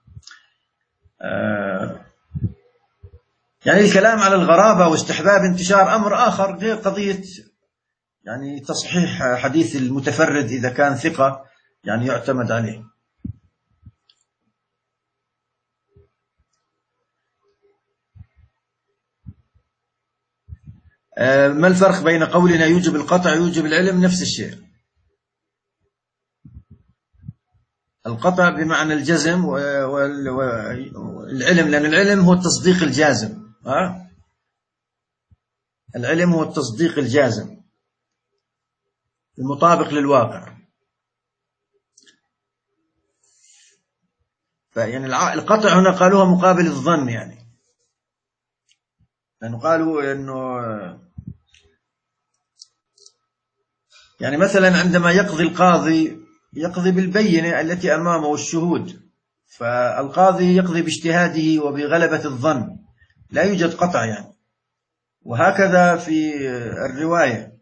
آه يعني الكلام على الغرابة واستحباب انتشار أمر آخر غير قضية يعني تصحيح حديث المتفرد إذا كان ثقة يعني يعتمد عليه. ما الفرق بين قولنا يوجب القطع ويوجب العلم؟ نفس الشيء، القطع بمعنى الجزم والعلم، لأن العلم هو التصديق الجازم. ها؟ العلم هو التصديق الجازم المطابق للواقع. فيعني القطع هنا قالوها مقابل الظن، يعني لأنه قالوا أنه يعني مثلا عندما يقضي القاضي يقضي بالبينة التي أمامه الشهود، فالقاضي يقضي باجتهاده وبغلبة الظن، لا يوجد قطع يعني. وهكذا في الرواية،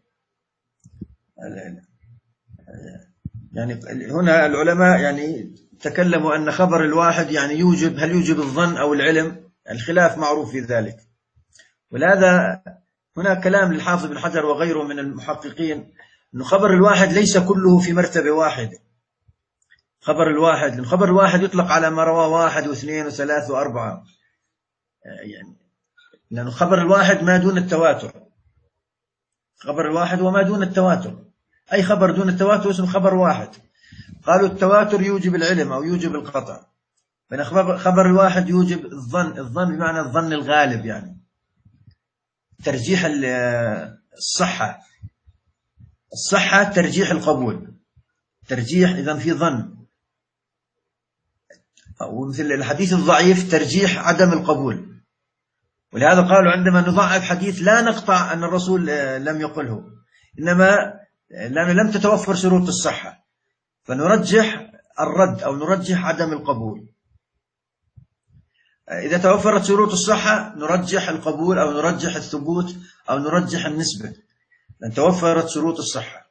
يعني هنا العلماء يعني تكلموا أن خبر الواحد يعني يوجب، هل يوجب الظن أو العلم؟ الخلاف معروف في ذلك. ولهذا هنا كلام للحافظ بن حجر وغيره من المحققين أن خبر الواحد ليس كله في مرتبة واحدة. خبر الواحد، لأن خبر الواحد يطلق على ما رواه واحد واثنين وثلاث وأربعة، يعني لأن خبر الواحد ما دون التواتر. خبر الواحد وما دون التواتر، أي خبر دون التواتر اسمه خبر واحد. قالوا التواتر يوجب العلم أو يوجب القطع، بين خبر الواحد يوجب الظن. الظن بمعنى الظن الغالب، يعني ترجيح الصحة. الصحة ترجيح القبول، ترجيح إذا في ظن. ومثل الحديث الضعيف ترجيح عدم القبول. ولهذا قالوا عندما نضعف حديث لا نقطع أن الرسول لم يقله، إنما لأنه لم تتوفر شروط الصحة فنرجح الرد أو نرجح عدم القبول. إذا توفرت شروط الصحة نرجح القبول أو نرجح الثبوت أو نرجح النسبة، لأن توفرت شروط الصحة.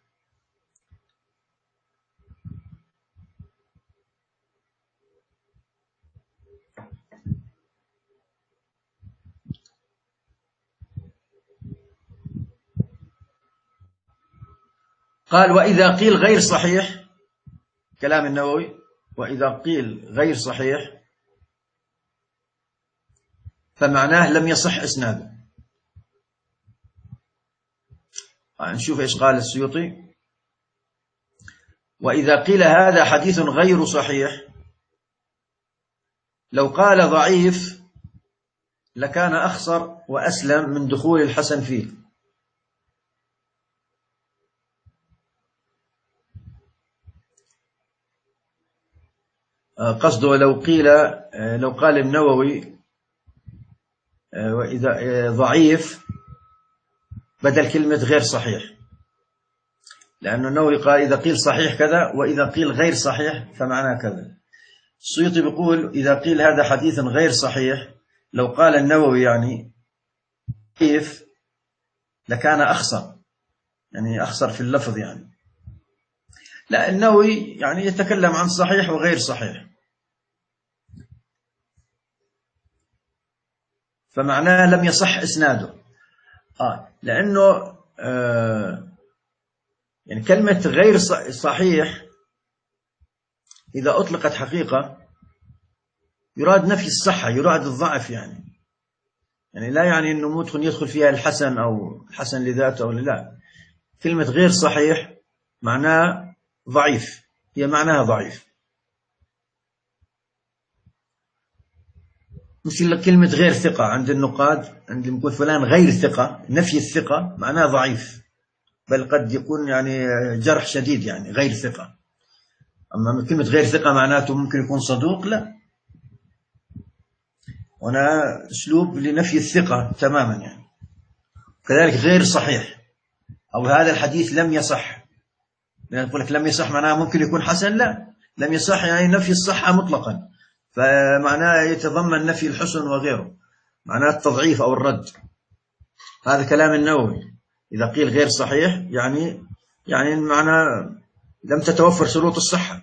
قال وإذا قيل غير صحيح، كلام النووي، وإذا قيل غير صحيح فمعناه لم يصح إسناده. نشوف إيش قال السيوطي. وإذا قيل هذا حديث غير صحيح، لو قال ضعيف لكان أخصر وأسلم من دخول الحسن فيه. قصده لو قيل، لو قال النووي وإذا ضعيف بدل كلمة غير صحيح، لأنه النووي قال إذا قيل صحيح كذا وإذا قيل غير صحيح فمعناه كذا. السيوطي بيقول إذا قيل هذا حديث غير صحيح، لو قال النووي يعني ضعيف لكان أخسر، يعني أخسر في اللفظ يعني. لا، النووي يعني يتكلم عن صحيح وغير صحيح، فمعناه لم يصح إسناده. آه لأنه آه يعني كلمة غير صحيح إذا أطلقت حقيقة يراد نفي الصحة، يراد الضعف، يعني يعني لا يعني أنه ممكن يدخل فيها الحسن أو الحسن لذاته أو لا. كلمة غير صحيح معناه ضعيف، هي معناها ضعيف. مثل كلمة غير ثقة عند النقاد، عندما يقول فلان غير ثقة، نفي الثقة معناه ضعيف، بل قد يكون يعني جرح شديد، يعني غير ثقة. أما كلمة غير ثقة معناته ممكن يكون صدوق، لا، هنا أسلوب لنفي الثقة تماما يعني. كذلك غير صحيح أو هذا الحديث لم يصح، يقول لك لم يصح معناه ممكن يكون حسن، لا، لم يصح يعني نفي الصحة مطلقا، فمعناه يتضمن نفي الحسن وغيره، معناه التضعيف أو الرد. هذا كلام النووي. إذا قيل غير صحيح يعني يعني معناه لم تتوفر شروط الصحة،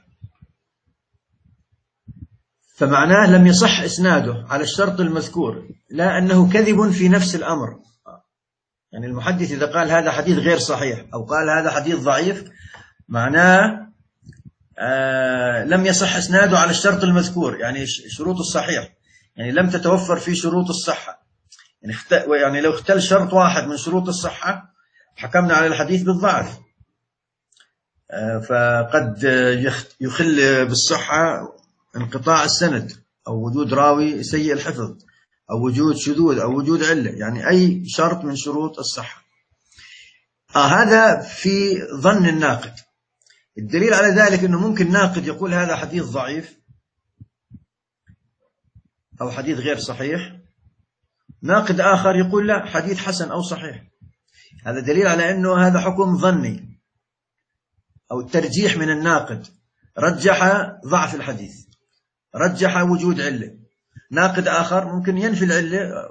فمعناه لم يصح إسناده على الشرط المذكور، لا أنه كذب في نفس الأمر، يعني المحدث إذا قال هذا حديث غير صحيح أو قال هذا حديث ضعيف معناه آه لم يصح إسناده على الشرط المذكور، يعني شروط الصحيح، يعني لم تتوفر في شروط الصحة. يعني, اخت... يعني لو اختل شرط واحد من شروط الصحة حكمنا على الحديث بالضعف. آه فقد يخل بالصحة انقطاع السند أو وجود راوي سيء الحفظ أو وجود شذوذ أو وجود علة، يعني أي شرط من شروط الصحة. آه هذا في ظن الناقد. الدليل على ذلك أنه ممكن ناقد يقول هذا حديث ضعيف أو حديث غير صحيح، ناقد آخر يقول لا حديث حسن أو صحيح. هذا دليل على أنه هذا حكم ظني أو ترجيح من الناقد، رجح ضعف الحديث، رجح وجود علة. ناقد آخر ممكن ينفي العلة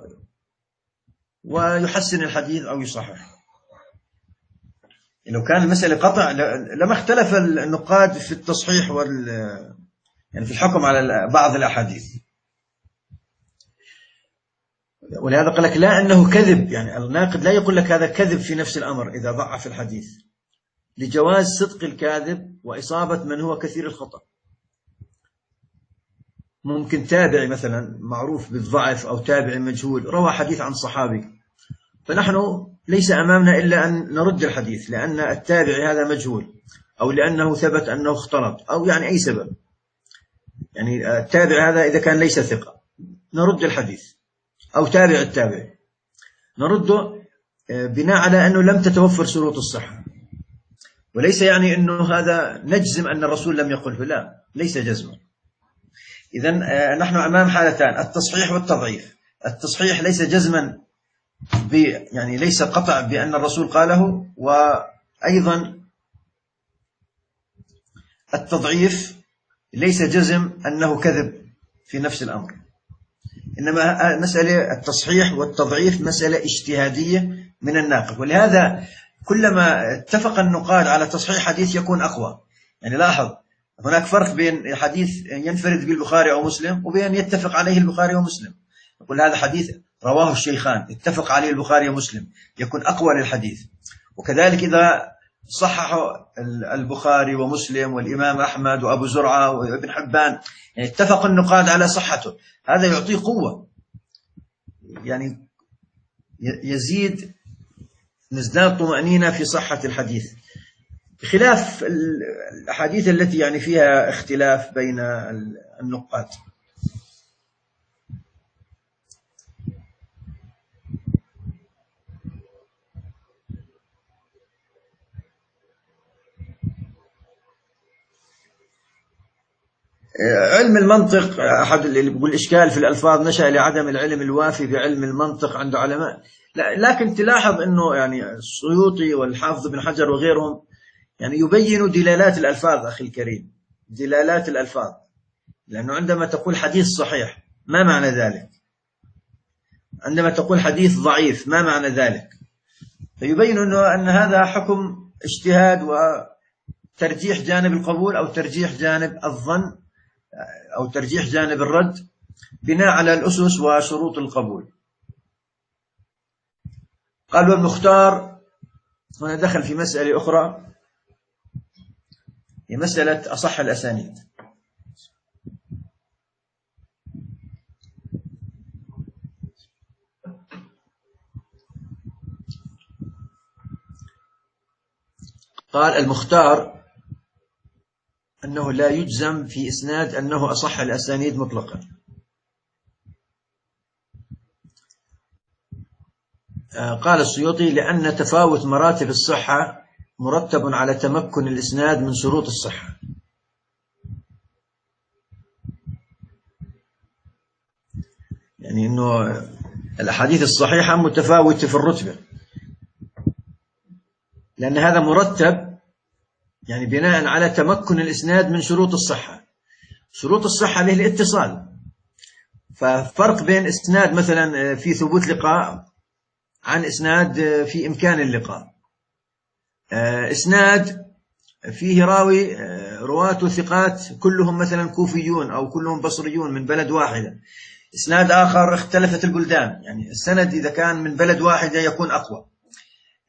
ويحسن الحديث أو يصحح. لو كان المسألة قطع لما اختلف النقاد في التصحيح وال يعني في الحكم على بعض الأحاديث. ولهذا قال لك لا أنه كذب، يعني الناقد لا يقول لك هذا كذب في نفس الأمر إذا ضعف الحديث، لجواز صدق الكاذب وإصابة من هو كثير الخطأ. ممكن تابعي مثلا معروف بالضعف أو تابعي مجهول روى حديث عن صحابي، فنحن ليس أمامنا إلا أن نرد الحديث لأن التابعي هذا مجهول أو لأنه ثبت أنه اختلط أو يعني أي سبب. يعني التابع هذا إذا كان ليس ثقة نرد الحديث، أو تابع التابع نرده بناء على أنه لم تتوفر شروط الصحة، وليس يعني أنه هذا نجزم أن الرسول لم يقل، لا ليس جزما. إذن نحن أمام حالتان، التصحيح والتضعيف. التصحيح ليس جزما ب يعني ليس قطع بأن الرسول قاله، وأيضا التضعيف ليس جزم أنه كذب في نفس الأمر. إنما مسألة التصحيح والتضعيف مسألة اجتهادية من الناقد، ولهذا كلما اتفق النقاد على تصحيح حديث يكون أقوى. يعني لاحظ هناك فرق بين حديث ينفرد بالبخاري أو مسلم وبين يتفق عليه البخاري ومسلم. يقول هذا حديث رواه الشيخان اتفق عليه البخاري ومسلم يكون أقوى للحديث. وكذلك إذا صححوا البخاري ومسلم والإمام أحمد وأبو زرعة وابن حبان، يعني اتفق النقاد على صحته، هذا يعطيه قوة، يعني يزيد نزداد طمأنينة في صحة الحديث، بخلاف الأحاديث التي يعني فيها اختلاف بين النقاد. علم المنطق أحد اللي بيقول الإشكال في الألفاظ نشأ لعدم العلم الوافي بعلم المنطق عند علماء. لكن تلاحظ أنه يعني السيوطي والحافظ بن حجر وغيرهم يعني يبينوا دلالات الألفاظ أخي الكريم، دلالات الألفاظ، لأنه عندما تقول حديث صحيح ما معنى ذلك؟ عندما تقول حديث ضعيف ما معنى ذلك؟ فيبين أنه أن هذا حكم اجتهاد وترجيح جانب القبول أو ترجيح جانب الظن أو ترجيح جانب الرد بناء على الأسس وشروط القبول. قال والمختار هنا دخل في مسألة أخرى، هي مسألة أصح الأسانيد. قال المختار أنه لا يجزم في إسناد أنه أصح الأسانيد مطلقا. قال السيوطي لأن تفاوت مراتب الصحة مرتب على تمكن الإسناد من شروط الصحة. يعني أنه الأحاديث الصحيحة متفاوتة في الرتبة، لأن هذا مرتب يعني بناء على تمكن الإسناد من شروط الصحة. شروط الصحة له الاتصال، ففرق بين إسناد مثلا في ثبوت لقاء عن إسناد في إمكان اللقاء. إسناد فيه راوي رواة ثقات كلهم مثلا كوفيون أو كلهم بصريون من بلد واحدة. إسناد آخر اختلفت البلدان، يعني السند إذا كان من بلد واحدة يكون أقوى.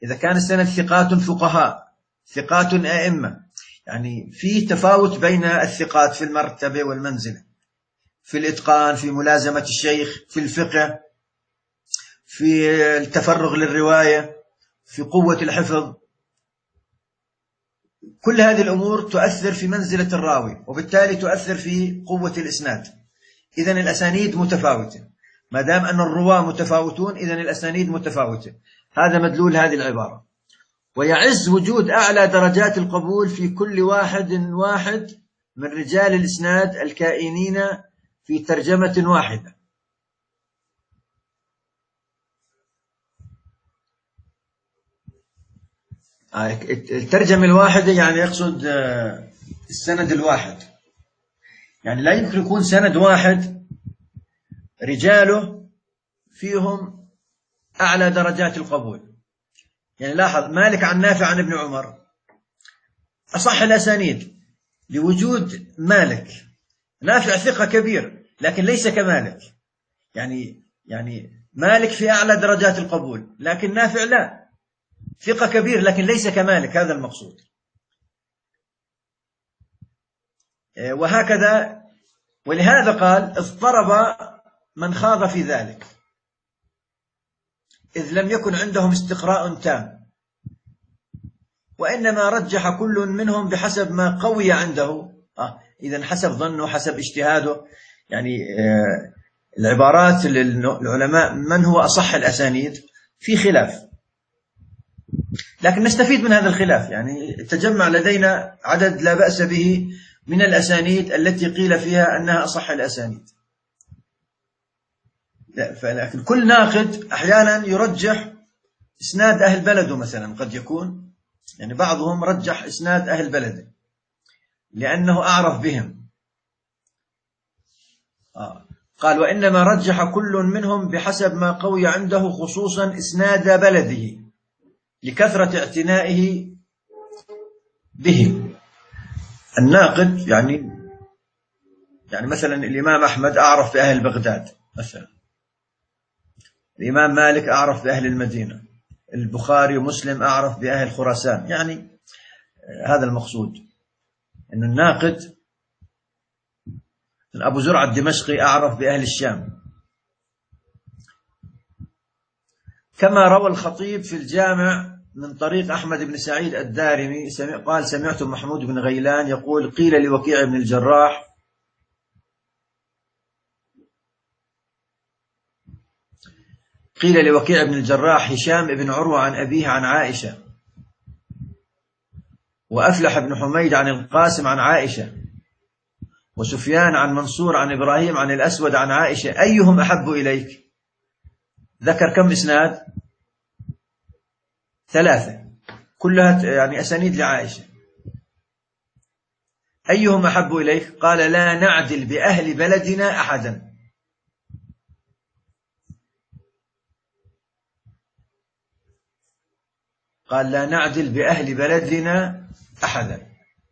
إذا كان السند ثقات فقهاء، ثقات أئمة، يعني في تفاوت بين الثقات في المرتبة والمنزلة، في الإتقان، في ملازمة الشيخ، في الفقه، في التفرغ للرواية، في قوة الحفظ. كل هذه الأمور تؤثر في منزلة الراوي، وبالتالي تؤثر في قوة الإسناد. إذن الأسانيد متفاوتة، ما دام أن الرواة متفاوتون إذن الأسانيد متفاوتة. هذا مدلول هذه العبارة. ويعز وجود أعلى درجات القبول في كل واحد واحد من رجال الإسناد الكائنين في ترجمة واحدة. الترجمة الواحدة يعني يقصد السند الواحد، يعني لا يمكن يكون سند واحد رجاله فيهم أعلى درجات القبول. يعني لاحظ مالك عن نافع عن ابن عمر أصح الأسانيد لوجود مالك. نافع ثقة كبير لكن ليس كمالك، يعني يعني مالك في أعلى درجات القبول لكن نافع لا، ثقة كبير لكن ليس كمالك، هذا المقصود. وهكذا، ولهذا قال اضطرب من خاض في ذلك إذ لم يكن عندهم استقراء تام، وإنما رجح كل منهم بحسب ما قوي عنده. آه إذن حسب ظنه، حسب اجتهاده. يعني آه العبارات للعلماء من هو أصح الأسانيد في خلاف، لكن نستفيد من هذا الخلاف. يعني تجمع لدينا عدد لا بأس به من الأسانيد التي قيل فيها أنها أصح الأسانيد. لكن كل ناقد أحيانا يرجح إسناد أهل بلده مثلا، قد يكون يعني بعضهم رجح إسناد أهل بلده لأنه أعرف بهم. آه. قال وإنما رجح كل منهم بحسب ما قوي عنده، خصوصا إسناد بلده لكثرة اعتنائه به. الناقد يعني يعني مثلا الإمام أحمد أعرف بأهل بغداد مثلا، الإمام مالك أعرف بأهل المدينة، البخاري ومسلم أعرف بأهل خراسان. يعني هذا المقصود، أن الناقد أبو زرعة الدمشقي أعرف بأهل الشام. كما روى الخطيب في الجامع من طريق أحمد بن سعيد الدارمي قال سمعت محمود بن غيلان يقول قيل لوكيع بن الجراح قيل لوكيع بن الجراح هشام بن عروة عن أبيه عن عائشة، وأفلح بن حميد عن القاسم عن عائشة، وسفيان عن منصور عن إبراهيم عن الأسود عن عائشة، أيهم أحب إليك؟ ذكر كم إسناد؟ ثلاثة، كلها يعني أسانيد لعائشة. أيهم أحب إليك؟ قال لا نعدل بأهل بلدنا أحدا. قال لا نعدل بأهل بلدنا أحدا.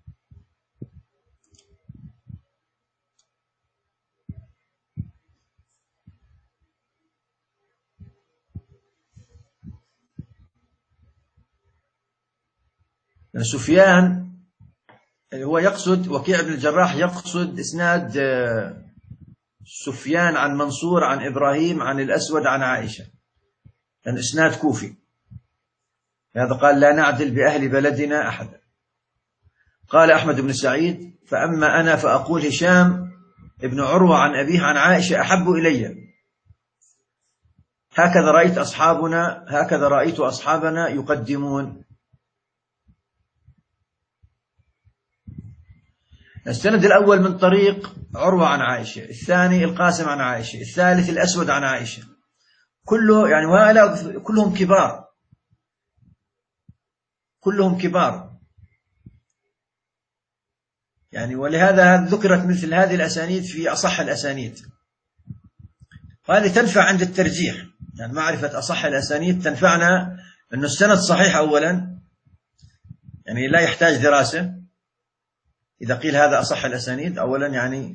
سفيان هو يقصد وكيع بن الجراح يقصد إسناد سفيان عن منصور عن إبراهيم عن الأسود عن عائشة، لأن إسناد كوفي. هذا قال لا نعدل بأهل بلدنا أحدا. قال أحمد بن سعيد فأما أنا فأقول هشام ابن عروة عن أبيه عن عائشة أحب إلي. هكذا رأيت أصحابنا هكذا رأيت أصحابنا يقدمون. السند الأول من طريق عروة عن عائشة، الثاني القاسم عن عائشة، الثالث الأسود عن عائشة، كله يعني وهؤلاء كلهم كبار، كلهم كبار يعني. ولهذا ذكرت مثل هذه الأسانيد في أصح الأسانيد، وهذه تنفع عند الترجيح. يعني معرفة أصح الأسانيد تنفعنا أن السند صحيح أولا، يعني لا يحتاج دراسة. إذا قيل هذا أصح الأسانيد أولا يعني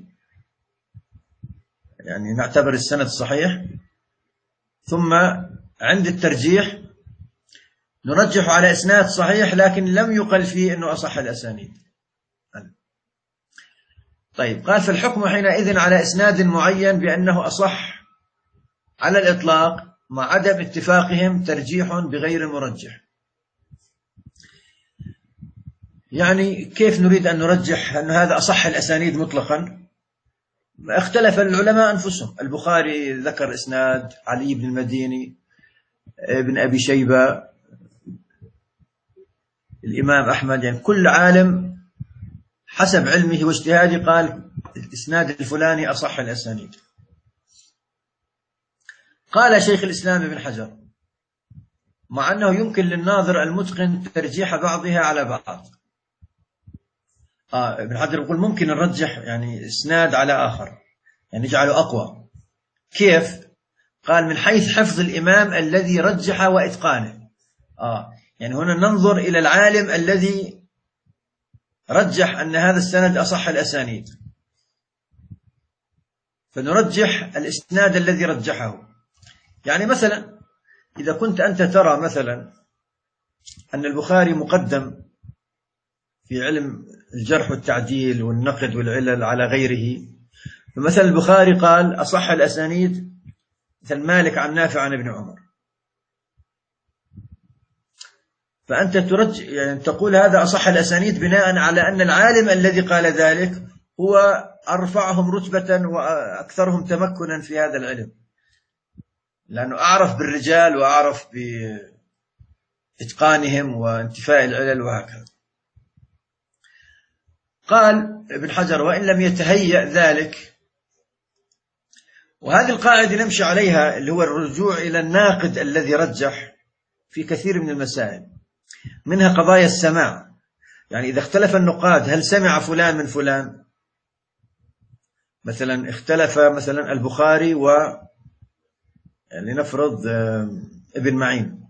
يعني نعتبر السند صحيح. ثم عند الترجيح نرجح على إسناد صحيح لكن لم يقل فيه أنه أصح الأسانيد. طيب قال فالحكم حينئذ على إسناد معين بأنه أصح على الإطلاق مع عدم اتفاقهم ترجيح بغير مرجح. يعني كيف نريد أن نرجح أن هذا أصح الأسانيد مطلقا؟ اختلف العلماء أنفسهم. البخاري ذكر إسناد علي بن المديني، ابن أبي شيبة، الإمام أحمد، يعني كل عالم حسب علمه واجتهاده قال الإسناد الفلاني أصح الأسانيد. قال شيخ الإسلام ابن حجر مع أنه يمكن للناظر المتقن ترجيح بعضها على بعض. آه ابن حجر يقول ممكن نرجح يعني إسناد على آخر، يعني نجعله أقوى. كيف؟ قال من حيث حفظ الإمام الذي رجح وإتقانه. آه يعني هنا ننظر إلى العالم الذي رجح أن هذا السند أصح الأسانيد، فنرجح الإسناد الذي رجحه. يعني مثلا إذا كنت أنت ترى مثلا أن البخاري مقدم في علم الجرح والتعديل والنقد والعلل على غيره، فمثلا البخاري قال أصح الأسانيد مثل مالك عن نافع عن ابن عمر، فأنت ترجح يعني تقول هذا أصح الأسانيد بناء على أن العالم الذي قال ذلك هو أرفعهم رتبة وأكثرهم تمكنا في هذا العلم، لأنه أعرف بالرجال وأعرف بإتقانهم وانتفاء العلل وهكذا. قال ابن حجر وإن لم يتهيأ ذلك، وهذه القاعدة نمشي عليها اللي هو الرجوع إلى الناقد الذي رجح في كثير من المسائل، منها قضايا السماع. يعني إذا اختلف النقاد هل سمع فلان من فلان، مثلا اختلف مثلا البخاري و لنفرض ابن معين،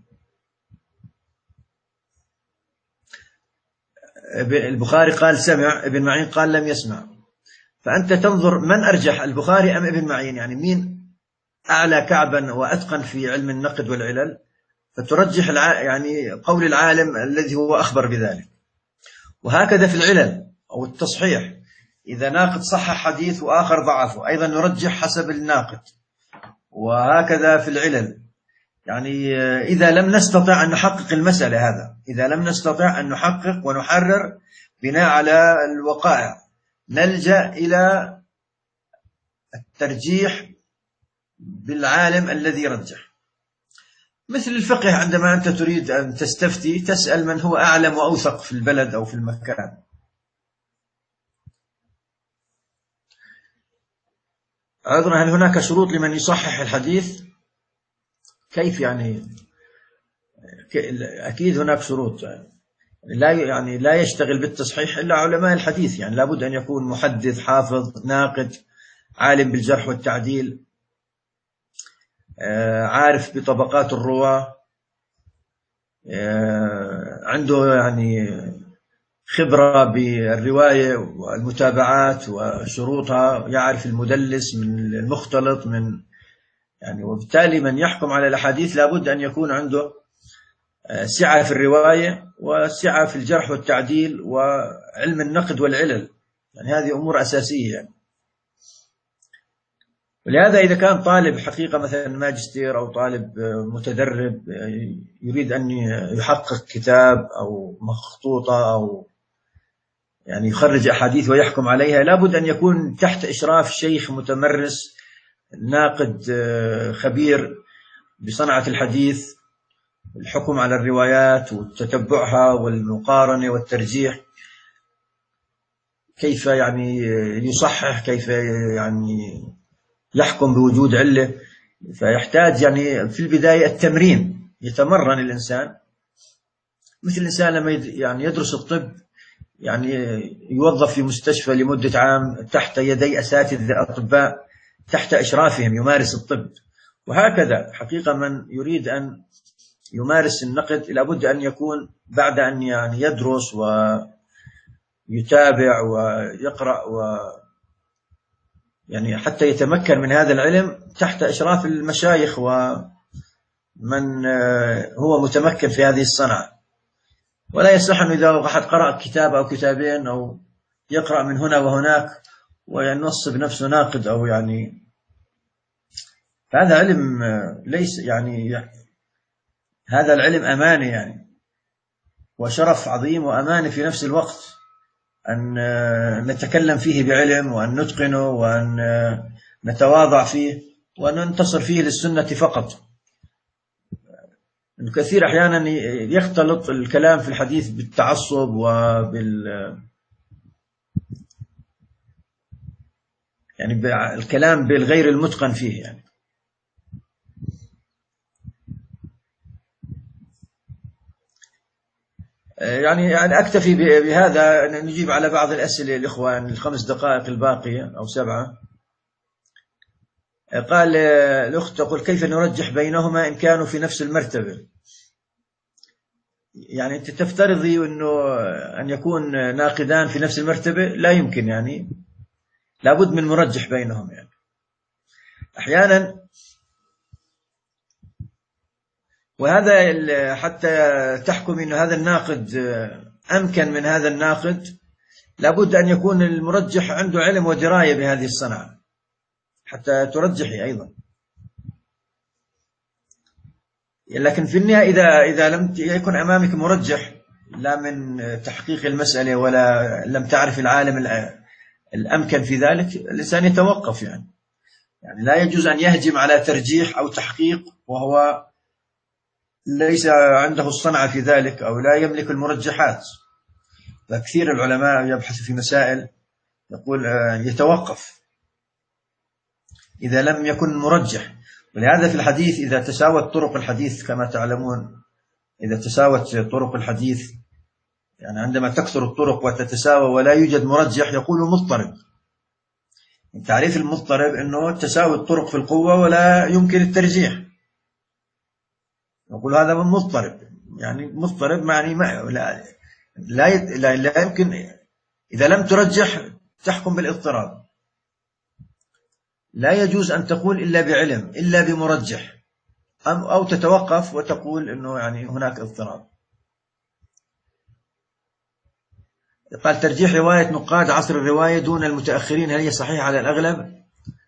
البخاري قال سمع، ابن معين قال لم يسمع، فأنت تنظر من أرجح البخاري أم ابن معين، يعني مين أعلى كعبا وأتقن في علم النقد والعلل، فترجح يعني قول العالم الذي هو أخبر بذلك. وهكذا في العلل أو التصحيح، إذا ناقد صحح حديث وآخر ضعفه أيضا نرجح حسب الناقد. وهكذا في العلل، يعني إذا لم نستطع أن نحقق المسألة، هذا إذا لم نستطع أن نحقق ونحرر بناء على الوقائع، نلجأ إلى الترجيح بالعالم الذي رجح. مثل الفقه، عندما أنت تريد أن تستفتي تسأل من هو أعلم وأوثق في البلد أو في المكان. عذرا، هل هناك شروط لمن يصحح الحديث؟ كيف يعني؟ أكيد هناك شروط. لا يعني لا يشتغل بالتصحيح إلا علماء الحديث، يعني لابد أن يكون محدث حافظ ناقد عالم بالجرح والتعديل، عارف بطبقات الرواة، عنده يعني خبرة بالرواية والمتابعات وشروطها، يعرف المدلس من المختلط من يعني. وبالتالي من يحكم على الأحاديث لابد أن يكون عنده سعة في الرواية وسعة في الجرح والتعديل وعلم النقد والعلل، يعني هذه أمور أساسية يعني. ولهذا إذا كان طالب حقيقة مثلا ماجستير أو طالب متدرب يريد أن يحقق كتاب أو مخطوطة أو يعني يخرج أحاديث ويحكم عليها، لابد أن يكون تحت إشراف شيخ متمرس ناقد خبير بصنعة الحديث، الحكم على الروايات وتتبعها والمقارنة والترجيح، كيف يعني يصحح، كيف يعني يحكم بوجود علة. فيحتاج يعني في البداية التمرين، يتمرن الإنسان مثل الإنسان لما يعني يدرس الطب، يعني يوظف في مستشفى لمدة عام تحت يدي أساتذة أطباء تحت إشرافهم يمارس الطب. وهكذا حقيقة من يريد أن يمارس النقد لابد أن يكون بعد أن يعني يدرس ويتابع ويقرأ و يعني حتى يتمكن من هذا العلم تحت إشراف المشايخ و من هو متمكن في هذه الصنعة، ولا يصح أنه إذا أحد قرأ كتاب أو كتابين أو يقرأ من هنا وهناك وينصب نفسه ناقد، أو يعني هذا علم ليس يعني هذا العلم أمانة يعني، وشرف عظيم وأمانة في نفس الوقت، أن نتكلم فيه بعلم، وأن نتقنه، وأن نتواضع فيه، وأن ننتصر فيه للسنة فقط. كثير أحيانا يختلط الكلام في الحديث بالتعصب وبال يعني الكلام بالغير المتقن فيه يعني. يعني يعني أكتفي بهذا، نجيب على بعض الأسئلة الإخوان الخمس دقائق الباقية أو سبعة. قال الأخت تقول: كيف نرجح بينهما إن كانوا في نفس المرتبة؟ يعني أنت تفترضي أنه أن يكون ناقدان في نفس المرتبة؟ لا يمكن، يعني لابد من مرجح بينهم. يعني أحيانا، وهذا حتى تحكم أن هذا الناقد أمكن من هذا الناقد، لابد أن يكون المرجح عنده علم ودراية بهذه الصنعة حتى ترجحي أيضا. لكن في النهاية إذا إذا لم يكن أمامك مرجح، لا من تحقيق المسألة ولا لم تعرف العالم الأمكن في ذلك، الإنسان يتوقف. يعني يعني لا يجوز أن يهجم على ترجيح أو تحقيق وهو ليس عنده الصنعة في ذلك أو لا يملك المرجحات. فكثير العلماء يبحث في مسائل يقول يتوقف إذا لم يكن مرجح. ولهذا في الحديث إذا تساوت طرق الحديث كما تعلمون، إذا تساوت طرق الحديث، يعني عندما تكثر الطرق وتتساوى ولا يوجد مرجح يقول مضطرب. تعريف المضطرب أنه تساوي الطرق في القوة ولا يمكن الترجيح، نقول هذا من مضطرب. يعني مضطرب معني ما لا لا, لا, لا يمكن، إذا لم ترجح تحكم بالاضطراب. لا يجوز أن تقول إلا بعلم إلا بمرجح، أو تتوقف وتقول أنه يعني هناك اضطراب. قال: ترجيح رواية نقاد عصر الرواية دون المتأخرين، هل هي صحيحة على الأغلب؟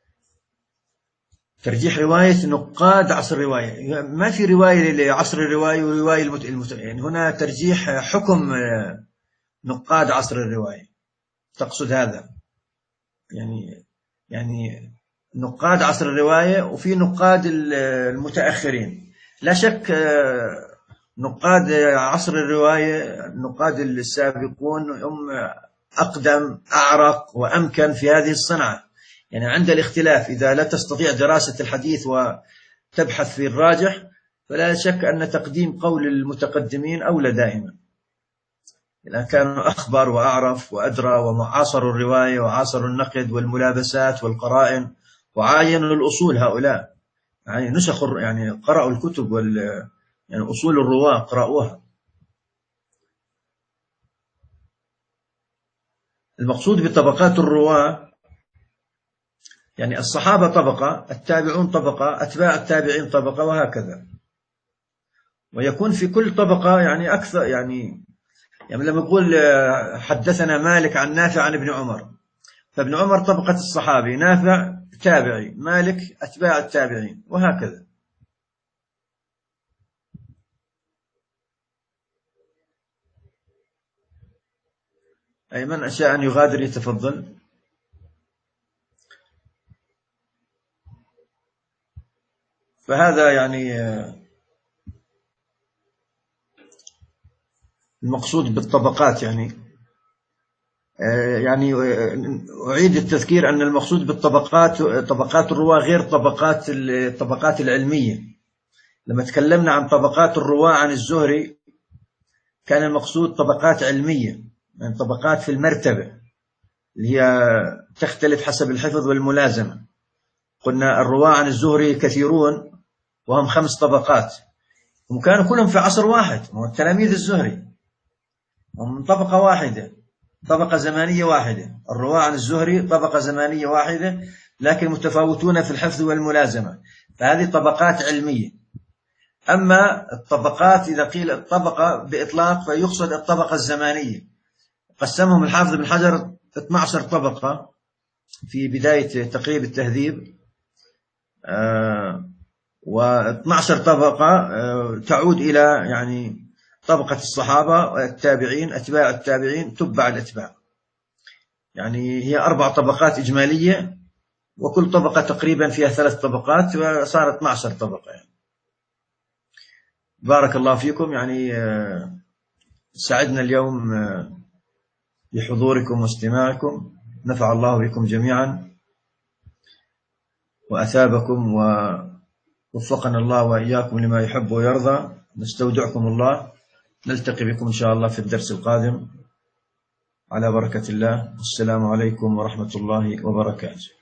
ترجيح رواية نقاد عصر الرواية، ما في رواية لعصر الرواية ورواية المت... المت... يعني هنا ترجيح حكم نقاد عصر الرواية، تقصد هذا؟ يعني يعني نقاد عصر الرواية وفي نقاد المتأخرين. لا شك نقاد عصر الرواية، النقاد السابقون هم أقدم أعرق وأمكن في هذه الصنعة. يعني عند الاختلاف إذا لا تستطيع دراسة الحديث وتبحث في الراجح، فلا شك أن تقديم قول المتقدمين أولى دائما، لأن كانوا أخبر وأعرف وأدرى وعاصروا الرواية وعاصروا النقد والملابسات والقرائن وعاينوا الأصول. هؤلاء يعني نسخوا، يعني قرأوا الكتب وال يعني أصول الرواة قرأوها. المقصود بطبقات الرواة يعني الصحابة طبقة، التابعون طبقة، أتباع التابعين طبقة، وهكذا. ويكون في كل طبقة يعني أكثر، يعني يعني لما يقول حدثنا مالك عن نافع عن ابن عمر، فابن عمر طبقة الصحابي، نافع تابعي، مالك أتباع التابعين، وهكذا. أي من أشاء أن يغادر يتفضل. فهذا يعني المقصود بالطبقات. يعني يعني أعيد التذكير أن المقصود بالطبقات طبقات الرواة غير طبقات الطبقات العلمية. لما تكلمنا عن طبقات الرواة عن الزهري كان المقصود طبقات علمية، يعني طبقات في المرتبة اللي هي تختلف حسب الحفظ والملازمة. قلنا الرواة عن الزهري كثيرون وهم خمس طبقات، وكانوا كلهم في عصر واحد، تلاميذ الزهري هم من طبقة واحدة، طبقة زمانية واحدة. الرواة عن الزهري طبقة زمانية واحدة لكن متفاوتون في الحفظ والملازمة، فهذه طبقات علمية. أما الطبقات إذا قيل الطبقة بإطلاق فيقصد الطبقة الزمانية. قسمهم الحافظ بن حجر اثنتي عشرة طبقة في بداية تقريب التهذيب، واثنتي عشرة طبقة تعود إلى يعني طبقة الصحابة والتابعين، أتباع التابعين، تبع الأتباع. يعني هي أربع طبقات إجمالية، وكل طبقة تقريبا فيها ثلاث طبقات، وصارت اثنتي عشرة طبقة يعني. بارك الله فيكم. يعني سعدنا اليوم بحضوركم واستماعكم، نفع الله بكم جميعا وأثابكم، ووفقنا الله وإياكم لما يحب ويرضى. نستودعكم الله، نلتقي بكم إن شاء الله في الدرس القادم على بركة الله. السلام عليكم ورحمة الله وبركاته.